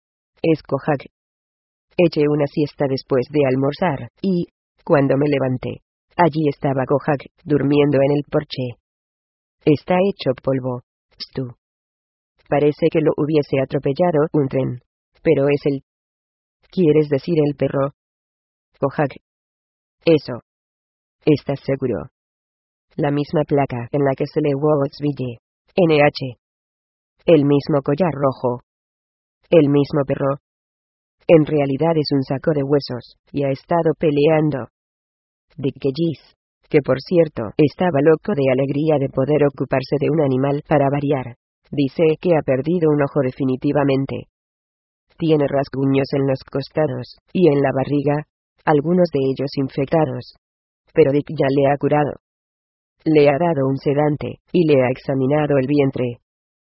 [SPEAKER 1] Es Kojak. Eché una siesta después de almorzar, y, cuando me levanté, allí estaba Kojak, durmiendo en el porche. Está hecho polvo, Stu. Parece que lo hubiese atropellado un tren. Pero es el... ¿Quieres decir el perro? Kojak. Eso. ¿Estás seguro? La misma placa en la que se lee Woodsville. N H. El mismo collar rojo. El mismo perro. En realidad es un saco de huesos, y ha estado peleando. Dick Gis, que por cierto, estaba loco de alegría de poder ocuparse de un animal para variar. Dice que ha perdido un ojo definitivamente. Tiene rasguños en los costados, y en la barriga, algunos de ellos infectados. Pero Dick ya le ha curado. Le ha dado un sedante, y le ha examinado el vientre.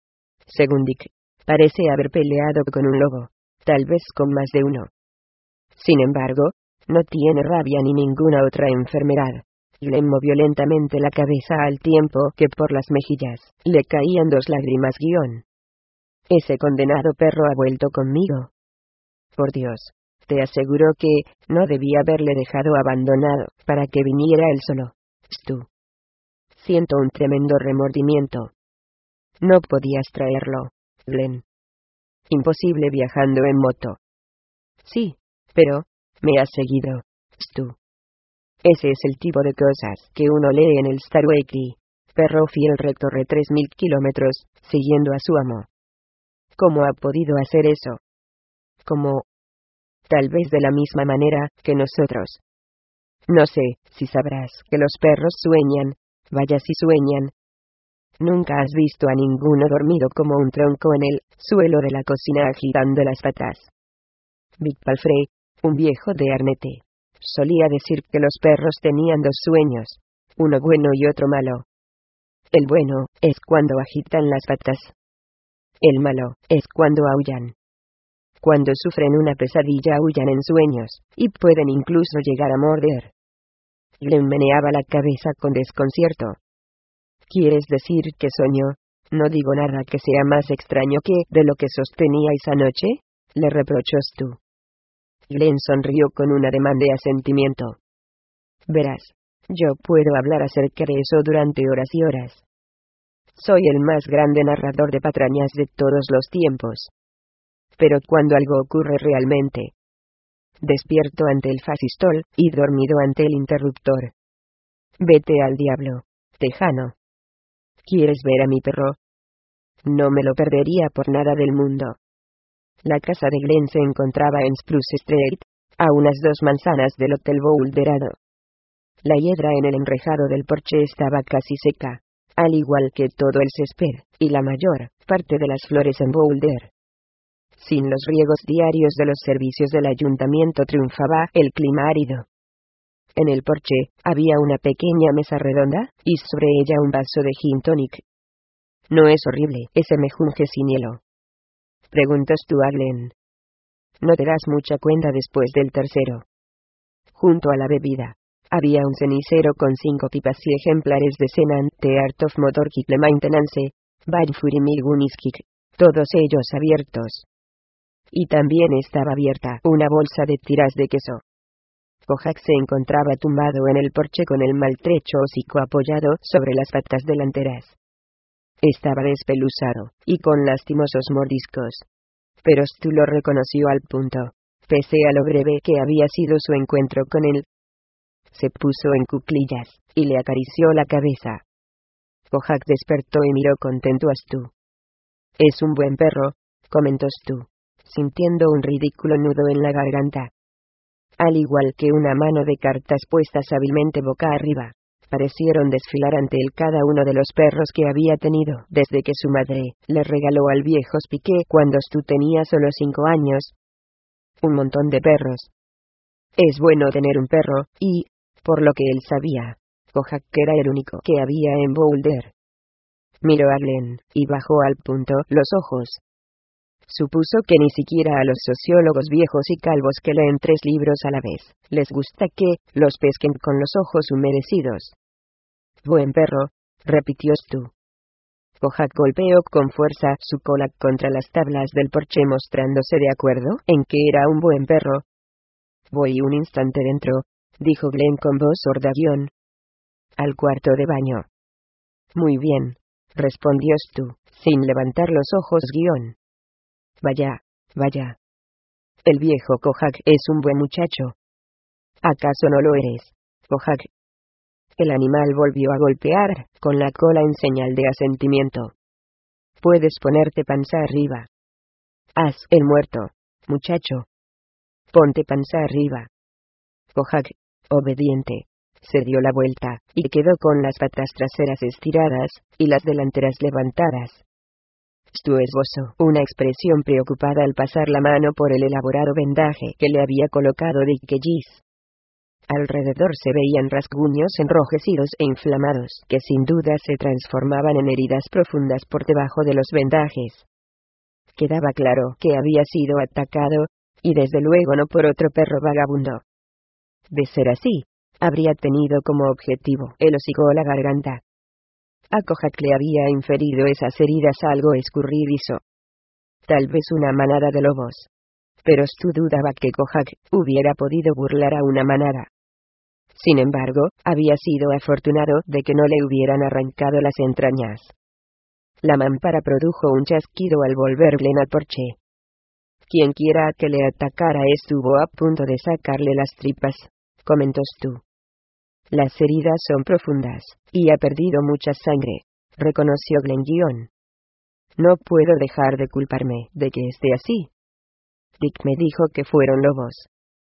[SPEAKER 1] Según Dick, parece haber peleado con un lobo, tal vez con más de uno. Sin embargo, no tiene rabia ni ninguna otra enfermedad. Glenn movió lentamente la cabeza al tiempo que por las mejillas le caían dos lágrimas. Guión. Ese condenado perro ha vuelto conmigo. Por Dios, te aseguro que no debía haberle dejado abandonado para que viniera él solo. Stu. Siento un tremendo remordimiento. No podías traerlo, Glenn. Imposible viajando en moto. Sí, pero me has seguido, Stu. Ese es el tipo de cosas que uno lee en el Star Weekly. Perro fiel recorre tres mil kilómetros, siguiendo a su amo. ¿Cómo ha podido hacer eso? Como... Tal vez de la misma manera que nosotros. No sé si sabrás que los perros sueñan, vaya si sueñan. Nunca has visto a ninguno dormido como un tronco en el suelo de la cocina agitando las patas. Vic Palfrey, un viejo de Arnette, solía decir que los perros tenían dos sueños, uno bueno y otro malo. El bueno es cuando agitan las patas. El malo es cuando aullan. Cuando sufren una pesadilla aullan en sueños, y pueden incluso llegar a morder. Glenn meneaba la cabeza con desconcierto. ¿Quieres decir que soñó? No digo nada que sea más extraño que de lo que sosteníais anoche, le reprochó Stu. Glenn sonrió con un ademán de asentimiento. Verás, yo puedo hablar acerca de eso durante horas y horas. Soy el más grande narrador de patrañas de todos los tiempos. Pero cuando algo ocurre realmente, despierto ante el fascistol y dormido ante el interruptor. Vete al diablo, tejano. ¿Quieres ver a mi perro? No me lo perdería por nada del mundo. La casa de Glenn se encontraba en Spruce Street, a unas dos manzanas del Hotel Boulderado. La hiedra en el enrejado del porche estaba casi seca, al igual que todo el césped, y la mayor parte de las flores en Boulder. Sin los riegos diarios de los servicios del ayuntamiento triunfaba el clima árido. En el porche había una pequeña mesa redonda, y sobre ella un vaso de gin tonic. ¿No es horrible ese mejunje sin hielo?, preguntó Stu a Glenn. No te das mucha cuenta después del tercero. Junto a la bebida, había un cenicero con cinco pipas y ejemplares de Senan, The Art of Motorcycle Maintenance, by Furimil Guniskik, todos ellos abiertos. Y también estaba abierta una bolsa de tiras de queso. Kojak se encontraba tumbado en el porche con el maltrecho hocico apoyado sobre las patas delanteras. Estaba despeluzado, y con lastimosos mordiscos. Pero Stu lo reconoció al punto, pese a lo breve que había sido su encuentro con él. Se puso en cuclillas, y le acarició la cabeza. Kojak despertó y miró contento a Stu. «Es un buen perro», comentó Stu, sintiendo un ridículo nudo en la garganta. Al igual que una mano de cartas puestas hábilmente boca arriba, parecieron desfilar ante él cada uno de los perros que había tenido desde que su madre le regaló al viejo Spike cuando Stu tenía solo cinco años. Un montón de perros. Es bueno tener un perro, y, por lo que él sabía, Kojak era el único que había en Boulder. Miró a Glenn, y bajó al punto los ojos. Supuso que ni siquiera a los sociólogos viejos y calvos que leen tres libros a la vez les gusta que los pesquen con los ojos humedecidos. «Buen perro», repitió Stu. Kojak golpeó con fuerza su cola contra las tablas del porche mostrándose de acuerdo en que era un buen perro. «Voy un instante dentro», dijo Glenn con voz sorda. «Al cuarto de baño». «Muy bien», respondió Stu, sin levantar los ojos. Guión. «Vaya, vaya. El viejo Kojak es un buen muchacho». «¿Acaso no lo eres, Kojak?» El animal volvió a golpear con la cola en señal de asentimiento. «Puedes ponerte panza arriba». «Haz el muerto, muchacho». «Ponte panza arriba». Kojak, obediente, se dio la vuelta, y quedó con las patas traseras estiradas, y las delanteras levantadas. Stu esbozó una expresión preocupada al pasar la mano por el elaborado vendaje que le había colocado Dick Gis. Alrededor se veían rasguños enrojecidos e inflamados que sin duda se transformaban en heridas profundas por debajo de los vendajes. Quedaba claro que había sido atacado, y desde luego no por otro perro vagabundo. De ser así, habría tenido como objetivo el hocico o la garganta. A Kojak le había inferido esas heridas algo escurridizo. Tal vez una manada de lobos. Pero Stu dudaba que Kojak hubiera podido burlar a una manada. Sin embargo, había sido afortunado de que no le hubieran arrancado las entrañas. La mampara produjo un chasquido al volver Glenn al porche. «Quien quiera que le atacara estuvo a punto de sacarle las tripas», comentó Stu. «Las heridas son profundas, y ha perdido mucha sangre», reconoció Glenn. Guión. «No puedo dejar de culparme de que esté así. Dick me dijo que fueron lobos.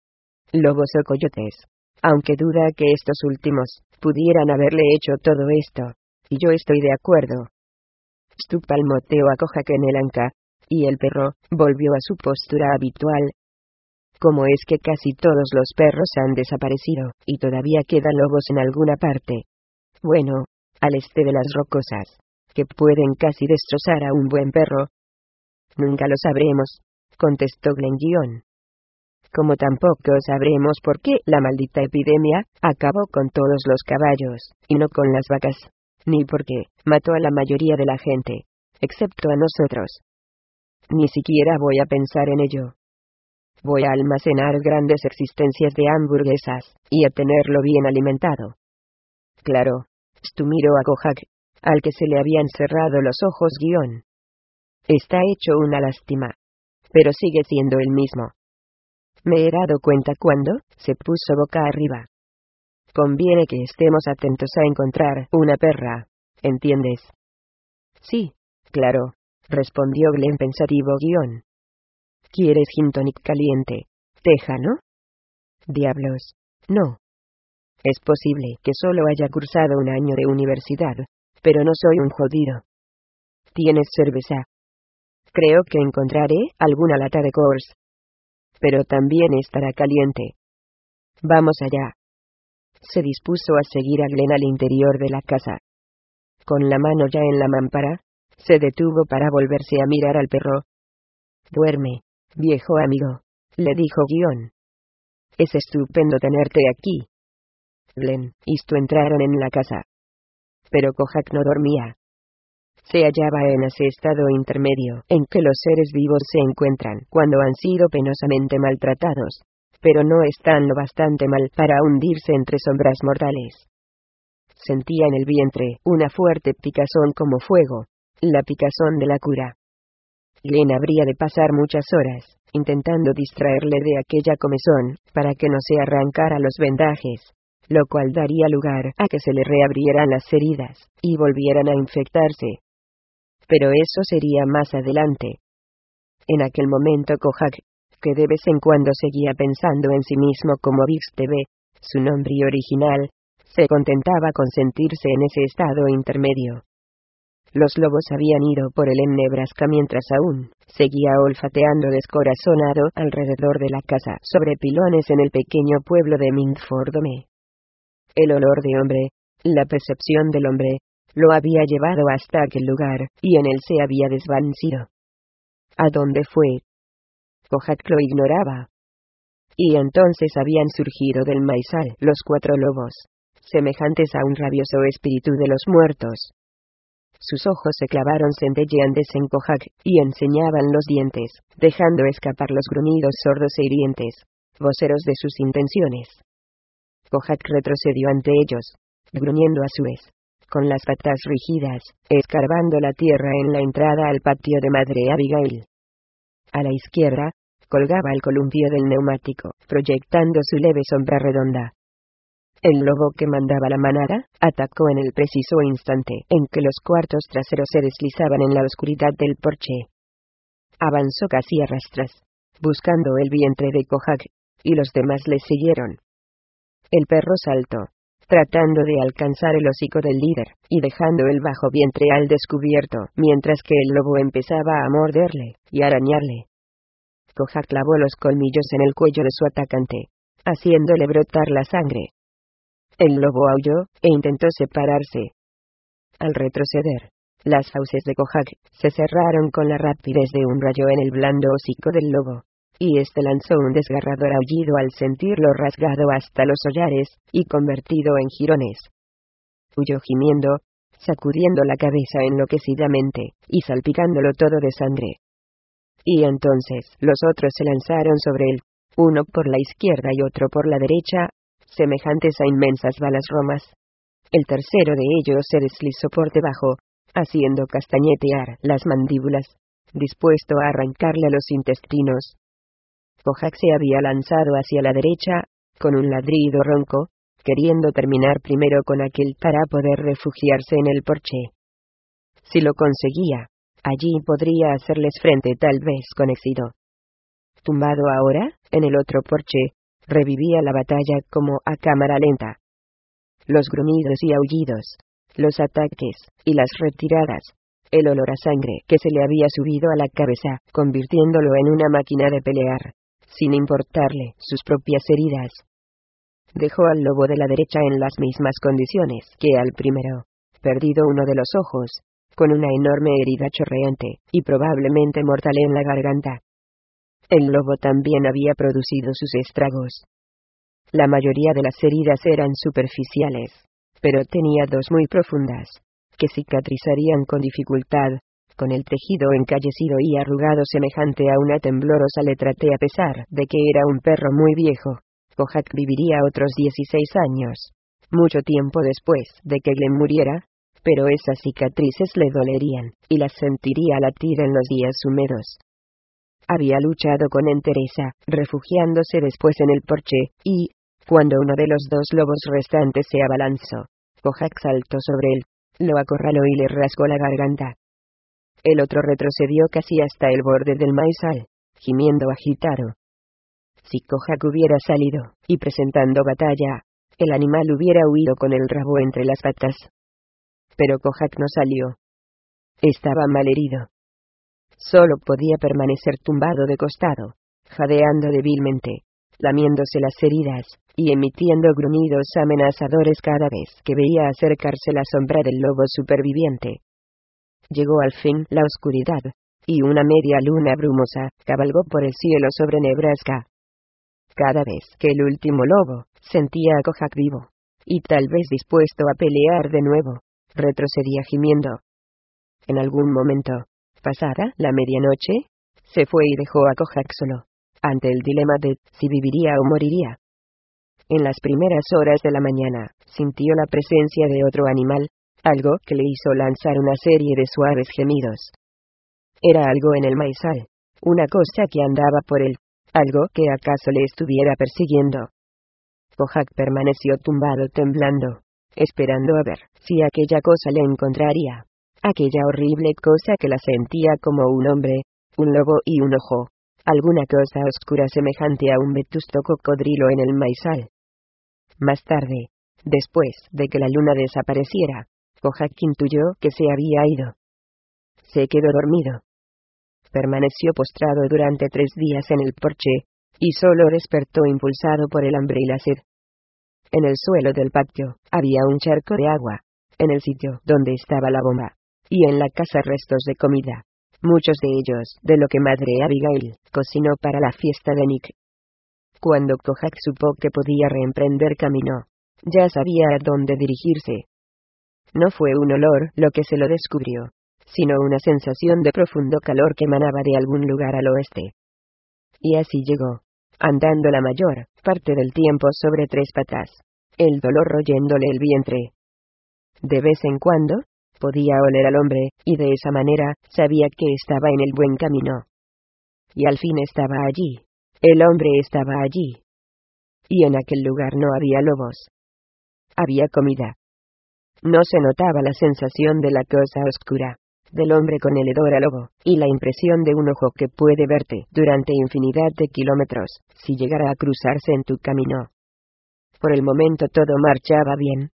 [SPEAKER 1] Lobos o coyotes, aunque duda que estos últimos pudieran haberle hecho todo esto, y yo estoy de acuerdo». Stu palmoteó a Kojak en el anca, y el perro volvió a su postura habitual. «¿Cómo es que casi todos los perros han desaparecido, y todavía quedan lobos en alguna parte? Bueno, al este de las rocosas, que pueden casi destrozar a un buen perro». «Nunca lo sabremos», contestó Glenn. Guión. «Como tampoco sabremos por qué la maldita epidemia acabó con todos los caballos, y no con las vacas, ni por qué mató a la mayoría de la gente, excepto a nosotros. Ni siquiera voy a pensar en ello. Voy a almacenar grandes existencias de hamburguesas, y a tenerlo bien alimentado». «Claro». Stu miró a Kojak, al que se le habían cerrado los ojos. Guión. «Está hecho una lástima. Pero sigue siendo el mismo. Me he dado cuenta cuando se puso boca arriba. Conviene que estemos atentos a encontrar una perra, ¿entiendes?» «Sí, claro», respondió Glenn pensativo. Guión. «¿Quieres gin tonic caliente, tejano?» «Diablos, no. Es posible que solo haya cursado un año de universidad, pero no soy un jodido. ¿Tienes cerveza?» «Creo que encontraré alguna lata de Coors. Pero también estará caliente. Vamos allá». Se dispuso a seguir a Glenn al interior de la casa. Con la mano ya en la mampara, se detuvo para volverse a mirar al perro. «Duerme, viejo amigo», le dijo Guion. Es estupendo tenerte aquí. Glenn y Stu entraron en la casa. Pero Kojak no dormía. Se hallaba en ese estado intermedio en que los seres vivos se encuentran cuando han sido penosamente maltratados, pero no están lo bastante mal para hundirse entre sombras mortales. Sentía en el vientre una fuerte picazón como fuego, la picazón de la cura. Glenn habría de pasar muchas horas intentando distraerle de aquella comezón para que no se arrancara los vendajes, lo cual daría lugar a que se le reabrieran las heridas y volvieran a infectarse. Pero eso sería más adelante. En aquel momento Kojak, que de vez en cuando seguía pensando en sí mismo como Bixtebe, su nombre original, se contentaba con sentirse en ese estado intermedio. Los lobos habían ido por el en Nebraska mientras aún seguía olfateando descorazonado alrededor de la casa sobre pilones en el pequeño pueblo de Mintfordome. El olor de hombre, la percepción del hombre, lo había llevado hasta aquel lugar, y en él se había desvanecido. ¿A dónde fue? Kojak lo ignoraba. Y entonces habían surgido del maizal los cuatro lobos, semejantes a un rabioso espíritu de los muertos. Sus ojos se clavaron centelleantes en Kojak, y enseñaban los dientes, dejando escapar los gruñidos sordos e hirientes, voceros de sus intenciones. Kojak retrocedió ante ellos, gruñendo a su vez, con las patas rígidas, escarbando la tierra en la entrada al patio de Madre Abigail. A la izquierda, colgaba el columpio del neumático, proyectando su leve sombra redonda. El lobo que mandaba la manada, atacó en el preciso instante en que los cuartos traseros se deslizaban en la oscuridad del porche. Avanzó casi a rastras, buscando el vientre de Kojak, y los demás le siguieron. El perro saltó, tratando de alcanzar el hocico del líder, y dejando el bajo vientre al descubierto, mientras que el lobo empezaba a morderle y arañarle. Kojak clavó los colmillos en el cuello de su atacante, haciéndole brotar la sangre. El lobo aulló, e intentó separarse. Al retroceder, las fauces de Kojak se cerraron con la rapidez de un rayo en el blando hocico del lobo, y éste lanzó un desgarrador aullido al sentirlo rasgado hasta los hollares, y convertido en jirones. Huyó gimiendo, sacudiendo la cabeza enloquecidamente, y salpicándolo todo de sangre. Y entonces los otros se lanzaron sobre él, uno por la izquierda y otro por la derecha, semejantes a inmensas balas romas. El tercero de ellos se deslizó por debajo, haciendo castañetear las mandíbulas, dispuesto a arrancarle los intestinos. Kojak se había lanzado hacia la derecha, con un ladrido ronco, queriendo terminar primero con aquel para poder refugiarse en el porche. Si lo conseguía, allí podría hacerles frente tal vez con éxito. Tumbado ahora, en el otro porche, revivía la batalla como a cámara lenta. Los gruñidos y aullidos, los ataques, y las retiradas, el olor a sangre que se le había subido a la cabeza, convirtiéndolo en una máquina de pelear, sin importarle sus propias heridas. Dejó al lobo de la derecha en las mismas condiciones que al primero, perdido uno de los ojos, con una enorme herida chorreante, y probablemente mortal en la garganta. El lobo también había producido sus estragos. La mayoría de las heridas eran superficiales, pero tenía dos muy profundas, que cicatrizarían con dificultad, con el tejido encallecido y arrugado semejante a una temblorosa letra T. A pesar de que era un perro muy viejo, Kojak viviría otros dieciséis años, mucho tiempo después de que Glenn muriera, pero esas cicatrices le dolerían, y las sentiría latir en los días húmedos. Había luchado con entereza, refugiándose después en el porche, y, cuando uno de los dos lobos restantes se abalanzó, Kojak saltó sobre él, lo acorraló y le rasgó la garganta. El otro retrocedió casi hasta el borde del maizal, gimiendo agitado. Si Kojak hubiera salido, y presentando batalla, el animal hubiera huido con el rabo entre las patas. Pero Kojak no salió. Estaba malherido. Solo podía permanecer tumbado de costado, jadeando débilmente, lamiéndose las heridas, y emitiendo gruñidos amenazadores cada vez que veía acercarse la sombra del lobo superviviente. Llegó al fin la oscuridad, y una media luna brumosa cabalgó por el cielo sobre Nebraska. Cada vez que el último lobo sentía a Kojak vivo, y tal vez dispuesto a pelear de nuevo, retrocedía gimiendo. En algún momento, pasada la medianoche, se fue y dejó a Kojak solo, ante el dilema de si viviría o moriría. En las primeras horas de la mañana, sintió la presencia de otro animal, algo que le hizo lanzar una serie de suaves gemidos. Era algo en el maizal, una cosa que andaba por él, algo que acaso le estuviera persiguiendo. Kojak permaneció tumbado temblando, esperando a ver si aquella cosa le encontraría, aquella horrible cosa que la sentía como un hombre, un lobo y un ojo, alguna cosa oscura semejante a un vetusto cocodrilo en el maizal. Más tarde, después de que la luna desapareciera, Kojak intuyó que se había ido. Se quedó dormido. Permaneció postrado durante tres días en el porche, y solo despertó impulsado por el hambre y la sed. En el suelo del patio, había un charco de agua, en el sitio donde estaba la bomba, y en la casa restos de comida, muchos de ellos de lo que Madre Abigail cocinó para la fiesta de Nick. Cuando Kojak supo que podía reemprender camino, ya sabía a dónde dirigirse. No fue un olor lo que se lo descubrió, sino una sensación de profundo calor que emanaba de algún lugar al oeste. Y así llegó, andando la mayor parte del tiempo sobre tres patas, el dolor royéndole el vientre. De vez en cuando, podía oler al hombre, y de esa manera, sabía que estaba en el buen camino. Y al fin estaba allí. El hombre estaba allí. Y en aquel lugar no había lobos. Había comida. No se notaba la sensación de la cosa oscura, del hombre con el hedor a lobo, y la impresión de un ojo que puede verte durante infinidad de kilómetros, si llegara a cruzarse en tu camino. Por el momento todo marchaba bien.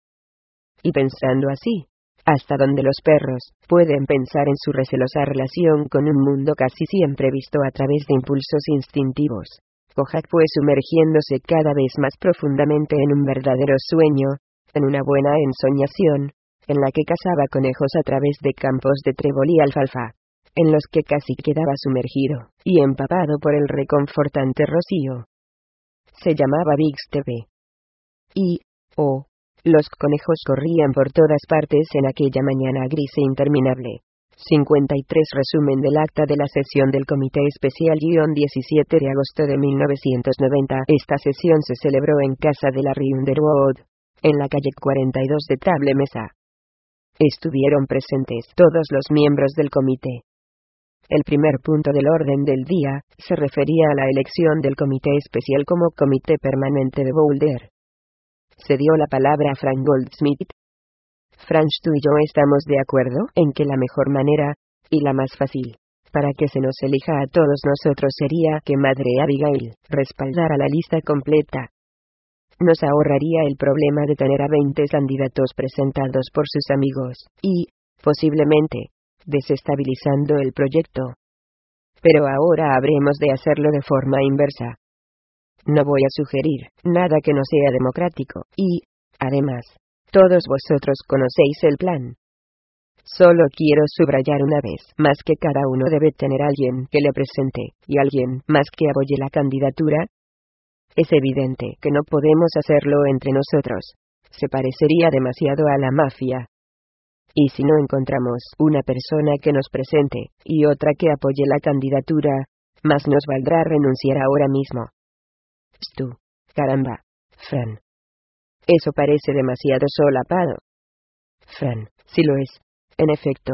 [SPEAKER 1] Y pensando así, hasta donde los perros pueden pensar en su recelosa relación con un mundo casi siempre visto a través de impulsos instintivos, Kojak fue sumergiéndose cada vez más profundamente en un verdadero sueño, en una buena ensoñación, en la que cazaba conejos a través de campos de trébol y alfalfa, en los que casi quedaba sumergido, y empapado por el reconfortante rocío. Se llamaba Bixtebe. Y, oh, los conejos corrían por todas partes en aquella mañana gris e interminable. cincuenta y tres Resumen del acta de la sesión del Comité Especial diecisiete de agosto de mil novecientos noventa. Esta sesión se celebró en casa de Larry Underwood, en la calle cuarenta y dos de Table Mesa. Estuvieron presentes todos los miembros del comité. El primer punto del orden del día se refería a la elección del Comité Especial como Comité Permanente de Boulder. Se dio la palabra a Frank Goldsmith. Frank, tú y yo estamos de acuerdo en que la mejor manera, y la más fácil, para que se nos elija a todos nosotros sería que Madre Abigail respaldara la lista completa. Nos ahorraría el problema de tener a veinte candidatos presentados por sus amigos, y, posiblemente, desestabilizando el proyecto. Pero ahora habremos de hacerlo de forma inversa. No voy a sugerir nada que no sea democrático, y, además, todos vosotros conocéis el plan. Solo quiero subrayar una vez más que cada uno debe tener a alguien que le presente, y alguien más que apoye la candidatura. Es evidente que no podemos hacerlo entre nosotros. Se parecería demasiado a la mafia. Y si no encontramos una persona que nos presente, y otra que apoye la candidatura, más nos valdrá renunciar ahora mismo. Tú, caramba, Fran. Eso parece demasiado solapado. Fran, sí lo es. En efecto.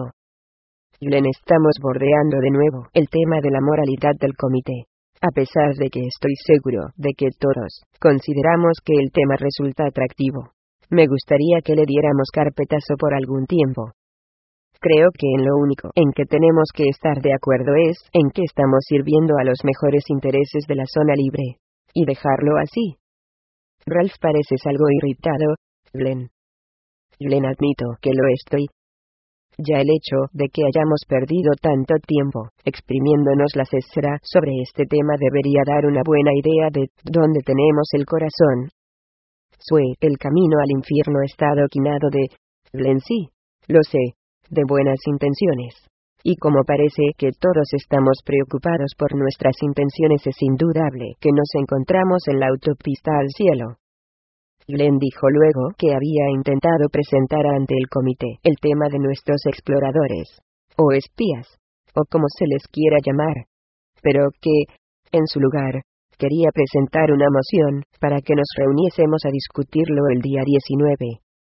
[SPEAKER 1] Glenn, estamos bordeando de nuevo el tema de la moralidad del comité. A pesar de que estoy seguro de que todos consideramos que el tema resulta atractivo, me gustaría que le diéramos carpetazo por algún tiempo. Creo que en lo único en que tenemos que estar de acuerdo es en que estamos sirviendo a los mejores intereses de la zona libre. Y dejarlo así. Ralph, pareces algo irritado, Glenn. Glenn, admito que lo estoy. Ya el hecho de que hayamos perdido tanto tiempo exprimiéndonos la cesera sobre este tema debería dar una buena idea de dónde tenemos el corazón. Sue, el camino al infierno está adoquinado de... Glenn, sí, lo sé, de buenas intenciones. Y como parece que todos estamos preocupados por nuestras intenciones, es indudable que nos encontramos en la autopista al cielo. Glenn dijo luego que había intentado presentar ante el comité el tema de nuestros exploradores, o espías, o como se les quiera llamar, pero que, en su lugar, quería presentar una moción para que nos reuniésemos a discutirlo el día diecinueve.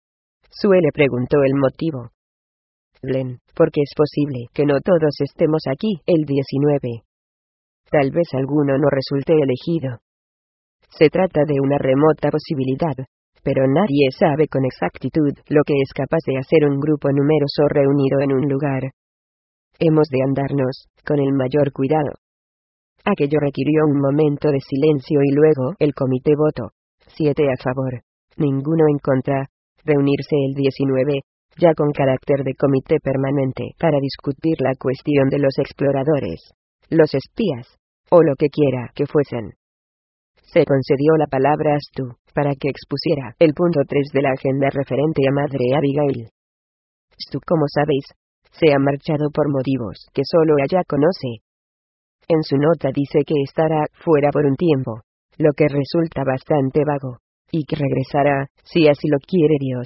[SPEAKER 1] Sue le preguntó el motivo. Glenn, porque es posible que no todos estemos aquí el diecinueve. Tal vez alguno no resulte elegido. Se trata de una remota posibilidad, pero nadie sabe con exactitud lo que es capaz de hacer un grupo numeroso reunido en un lugar. Hemos de andarnos con el mayor cuidado. Aquello requirió un momento de silencio y luego el comité votó. Siete a favor, ninguno en contra, reunirse el diecinueve, ya con carácter de comité permanente, para discutir la cuestión de los exploradores, los espías, o lo que quiera que fuesen. Se concedió la palabra a Stu, para que expusiera el punto tres de la agenda referente a Madre Abigail. Stu, como sabéis, se ha marchado por motivos que solo ella conoce. En su nota dice que estará fuera por un tiempo, lo que resulta bastante vago, y que regresará, si así lo quiere Dios.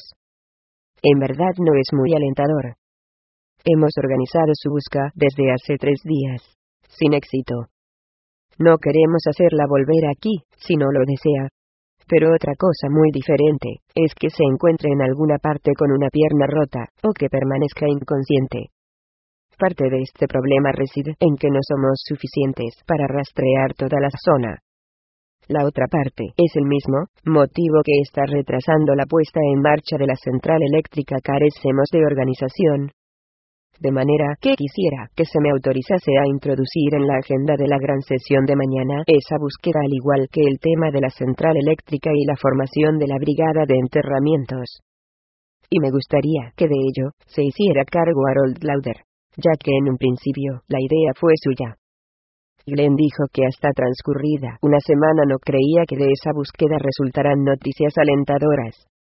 [SPEAKER 1] En verdad no es muy alentador. Hemos organizado su búsqueda desde hace tres días, sin éxito. No queremos hacerla volver aquí, si no lo desea. Pero otra cosa muy diferente, es que se encuentre en alguna parte con una pierna rota, o que permanezca inconsciente. Parte de este problema reside en que no somos suficientes para rastrear toda la zona. La otra parte es el mismo motivo que está retrasando la puesta en marcha de la central eléctrica. Carecemos de organización. De manera que quisiera que se me autorizase a introducir en la agenda de la gran sesión de mañana esa búsqueda, al igual que el tema de la central eléctrica y la formación de la brigada de enterramientos. Y me gustaría que de ello se hiciera cargo Harold Lauder, ya que en un principio la idea fue suya. Glenn dijo que hasta transcurrida una semana no creía que de esa búsqueda resultaran noticias alentadoras.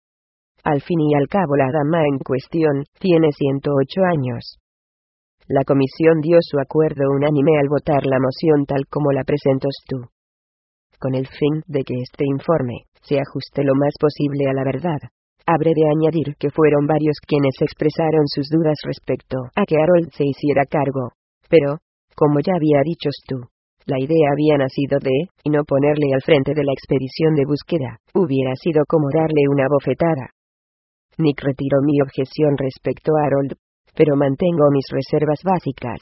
[SPEAKER 1] Al fin y al cabo la dama en cuestión tiene ciento ocho años. La comisión dio su acuerdo unánime al votar la moción tal como la presentó Stu. Con el fin de que este informe se ajuste lo más posible a la verdad, habré de añadir que fueron varios quienes expresaron sus dudas respecto a que Harold se hiciera cargo, pero, como ya había dicho Stu, la idea había nacido de, y no ponerle al frente de la expedición de búsqueda, hubiera sido como darle una bofetada. Nick retiró mi objeción respecto a Harold, pero mantengo mis reservas básicas.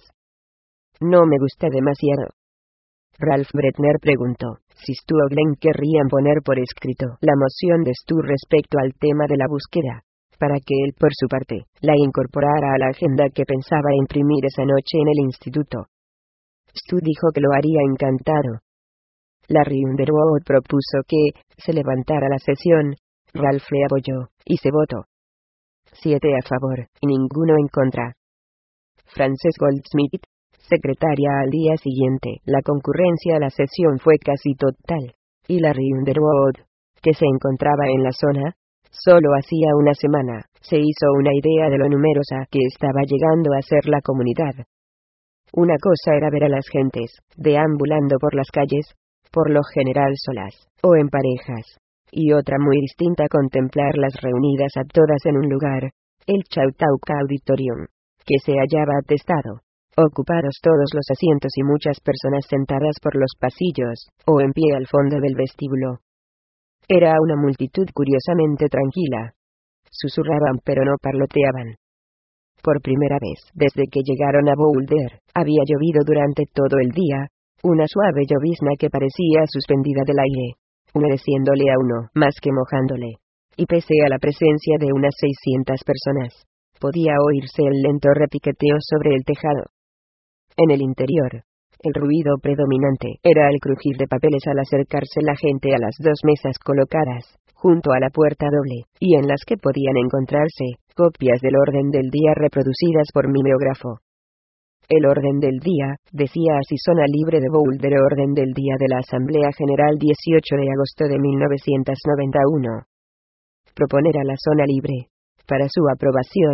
[SPEAKER 1] No me gusta demasiado. Ralph Bretner preguntó si Stu o Glenn querrían poner por escrito la moción de Stu respecto al tema de la búsqueda, para que él por su parte la incorporara a la agenda que pensaba imprimir esa noche en el instituto. Stu dijo que lo haría encantado. Larry Underwood propuso que se levantara la sesión. Ralph le apoyó, y se votó. Siete a favor, y ninguno en contra. Frances Goldsmith, secretaria al día siguiente. La concurrencia a la sesión fue casi total, y Larry Underwood, que se encontraba en la zona, solo hacía una semana, se hizo una idea de lo numerosa que estaba llegando a ser la comunidad. Una cosa era ver a las gentes, deambulando por las calles, por lo general solas, o en parejas. Y otra muy distinta contemplarlas reunidas a todas en un lugar, el Chautauqua Auditorium, que se hallaba atestado, ocupados todos los asientos y muchas personas sentadas por los pasillos, o en pie al fondo del vestíbulo. Era una multitud curiosamente tranquila. Susurraban pero no parloteaban. Por primera vez desde que llegaron a Boulder, había llovido durante todo el día, una suave llovizna que parecía suspendida del aire, humedeciéndole a uno más que mojándole, y pese a la presencia de unas seiscientas personas, podía oírse el lento repiqueteo sobre el tejado. En el interior, el ruido predominante era el crujir de papeles al acercarse la gente a las dos mesas colocadas junto a la puerta doble, y en las que podían encontrarse copias del orden del día reproducidas por mimeógrafo. El orden del día, decía así: zona libre de Boulder, orden del día de la Asamblea General dieciocho de agosto de mil novecientos noventa y uno. Proponer a la zona libre, para su aprobación,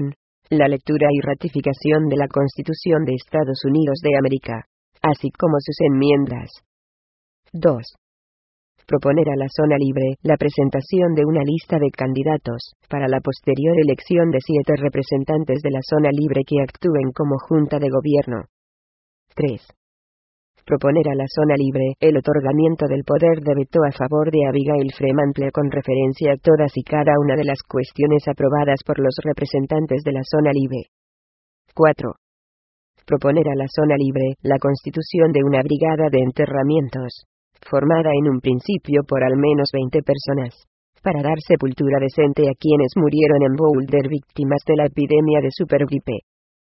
[SPEAKER 1] la lectura y ratificación de la Constitución de Estados Unidos de América, así como sus enmiendas. dos. Proponer a la zona libre la presentación de una lista de candidatos para la posterior elección de siete representantes de la zona libre que actúen como junta de gobierno. tres. Proponer a la zona libre el otorgamiento del poder de veto a favor de Abigail Fremantle con referencia a todas y cada una de las cuestiones aprobadas por los representantes de la zona libre. cuatro. Proponer a la zona libre la constitución de una brigada de enterramientos, formada en un principio por al menos veinte personas, para dar sepultura decente a quienes murieron en Boulder víctimas de la epidemia de supergripe.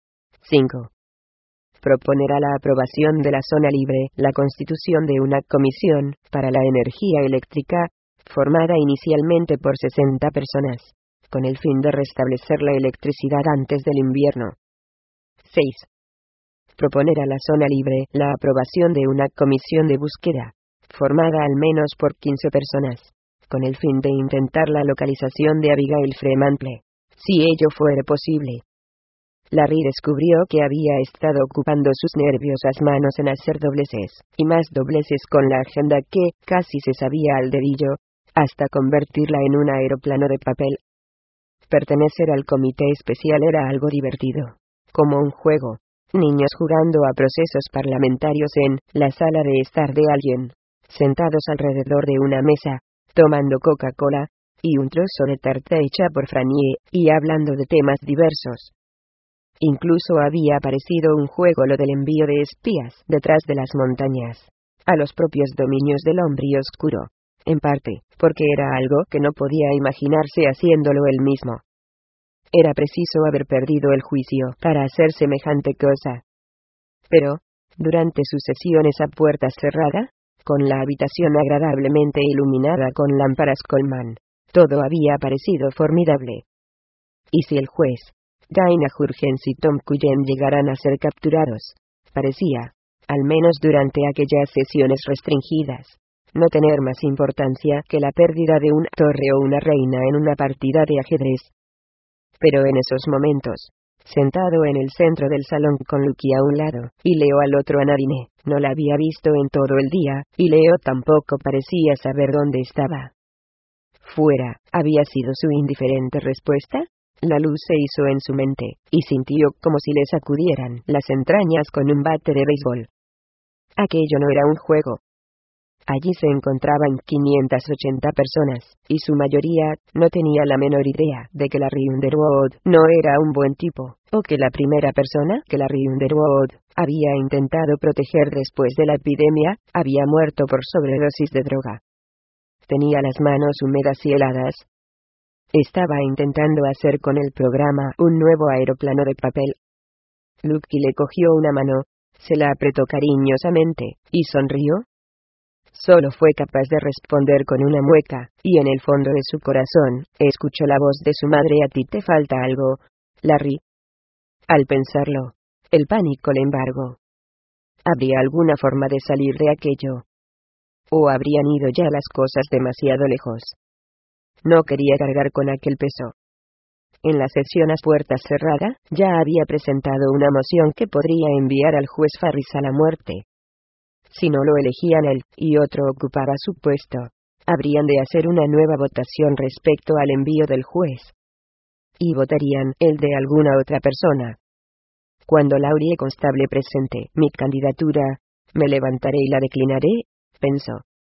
[SPEAKER 1] cinco. Proponer a la aprobación de la zona libre la constitución de una comisión para la energía eléctrica, formada inicialmente por sesenta personas, con el fin de restablecer la electricidad antes del invierno. seis. Proponer a la zona libre la aprobación de una comisión de búsqueda, formada al menos por quince personas, con el fin de intentar la localización de Abigail Fremantle, si ello fuere posible. Larry descubrió que había estado ocupando sus nerviosas manos en hacer dobleces, y más dobleces con la agenda que, casi se sabía al dedillo, hasta convertirla en un aeroplano de papel. Pertenecer al comité especial era algo divertido, como un juego, niños jugando a procesos parlamentarios en la sala de estar de alguien, sentados alrededor de una mesa, tomando Coca-Cola, y un trozo de tarta hecha por Franier, y hablando de temas diversos. Incluso había aparecido un juego lo del envío de espías detrás de las montañas, a los propios dominios del hombre oscuro, en parte, porque era algo que no podía imaginarse haciéndolo él mismo. Era preciso haber perdido el juicio para hacer semejante cosa. Pero, durante sus sesiones a puerta cerrada, con la habitación agradablemente iluminada con lámparas Coleman, todo había parecido formidable. Y si el juez, Dana Jurgens y Tom Cullen llegaran a ser capturados, parecía, al menos durante aquellas sesiones restringidas, no tener más importancia que la pérdida de una torre o una reina en una partida de ajedrez. Pero en esos momentos, sentado en el centro del salón con Lucky a un lado, y Leo al otro a Nadine, no la había visto en todo el día, y Leo tampoco parecía saber dónde estaba. Fuera, ¿había sido su indiferente respuesta? La luz se hizo en su mente, y sintió como si le sacudieran las entrañas con un bate de béisbol. Aquello no era un juego. Allí se encontraban quinientas ochenta personas, y su mayoría no tenía la menor idea de que Larry Underwood no era un buen tipo, o que la primera persona que Larry Underwood había intentado proteger después de la epidemia había muerto por sobredosis de droga. Tenía las manos húmedas y heladas. Estaba intentando hacer con el programa un nuevo aeroplano de papel. Lucky le cogió una mano, se la apretó cariñosamente, y sonrió. Solo fue capaz de responder con una mueca, y en el fondo de su corazón, escuchó la voz de su madre: «¿A ti te falta algo, Larry?». Al pensarlo, el pánico le embargó. ¿Habría alguna forma de salir de aquello? ¿O habrían ido ya las cosas demasiado lejos? No quería cargar con aquel peso. En la sesión a puerta cerrada, ya había presentado una moción que podría enviar al juez Farris a la muerte. Si no lo elegían él, y otro ocupaba su puesto, habrían de hacer una nueva votación respecto al envío del juez. Y votarían el de alguna otra persona. Cuando Laurie Constable presente mi candidatura, me levantaré y la declinaré, pensó.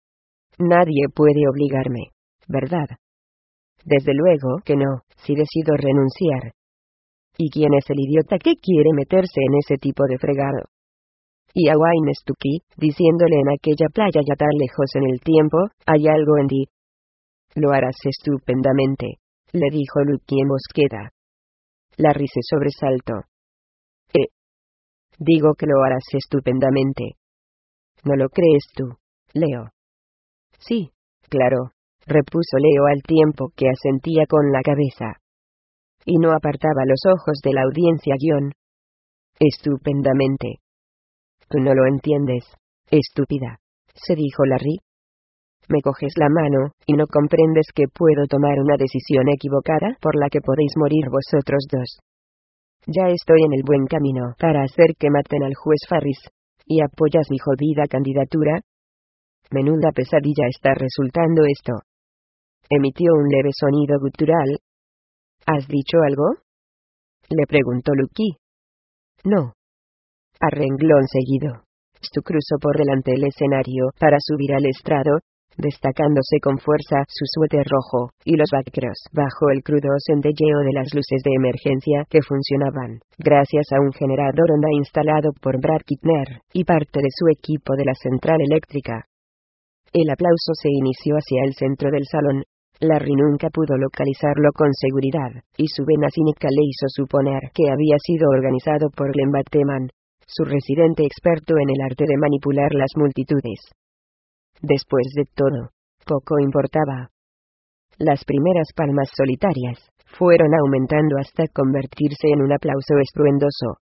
[SPEAKER 1] Nadie puede obligarme, ¿verdad? Desde luego que no, si decido renunciar. ¿Y quién es el idiota que quiere meterse en ese tipo de fregado? Y a Wayne Stuckey, diciéndole en aquella playa ya tan lejos en el tiempo: «Hay algo en ti». «Lo harás estupendamente», le dijo Lucky en voz queda. Larry se sobresaltó. «Eh. Digo que lo harás estupendamente». «¿No lo crees tú, Leo?» «Sí, claro», repuso Leo al tiempo que asentía con la cabeza. Y no apartaba los ojos de la audiencia guión. «Estupendamente». «Tú no lo entiendes, estúpida», se dijo Larry. «Me coges la mano, y no comprendes que puedo tomar una decisión equivocada por la que podéis morir vosotros dos». Ya estoy en el buen camino para hacer que maten al juez Farris. ¿Y apoyas mi jodida candidatura? Menuda pesadilla está resultando esto. Emitió un leve sonido gutural. ¿Has dicho algo?, le preguntó Lucky. No. A renglón seguido, Stu cruzó por delante del escenario para subir al estrado, destacándose con fuerza su suéter rojo y los vaqueros bajo el crudo centelleo de las luces de emergencia que funcionaban gracias a un generador onda instalado por Brad Kittner y parte de su equipo de la central eléctrica. El aplauso se inició hacia el centro del salón. Larry nunca pudo localizarlo con seguridad, y su vena cínica le hizo suponer que había sido organizado por Len Bateman, su residente experto en el arte de manipular las multitudes. Después de todo, poco importaba. Las primeras palmas solitarias fueron aumentando hasta convertirse en un aplauso estruendoso.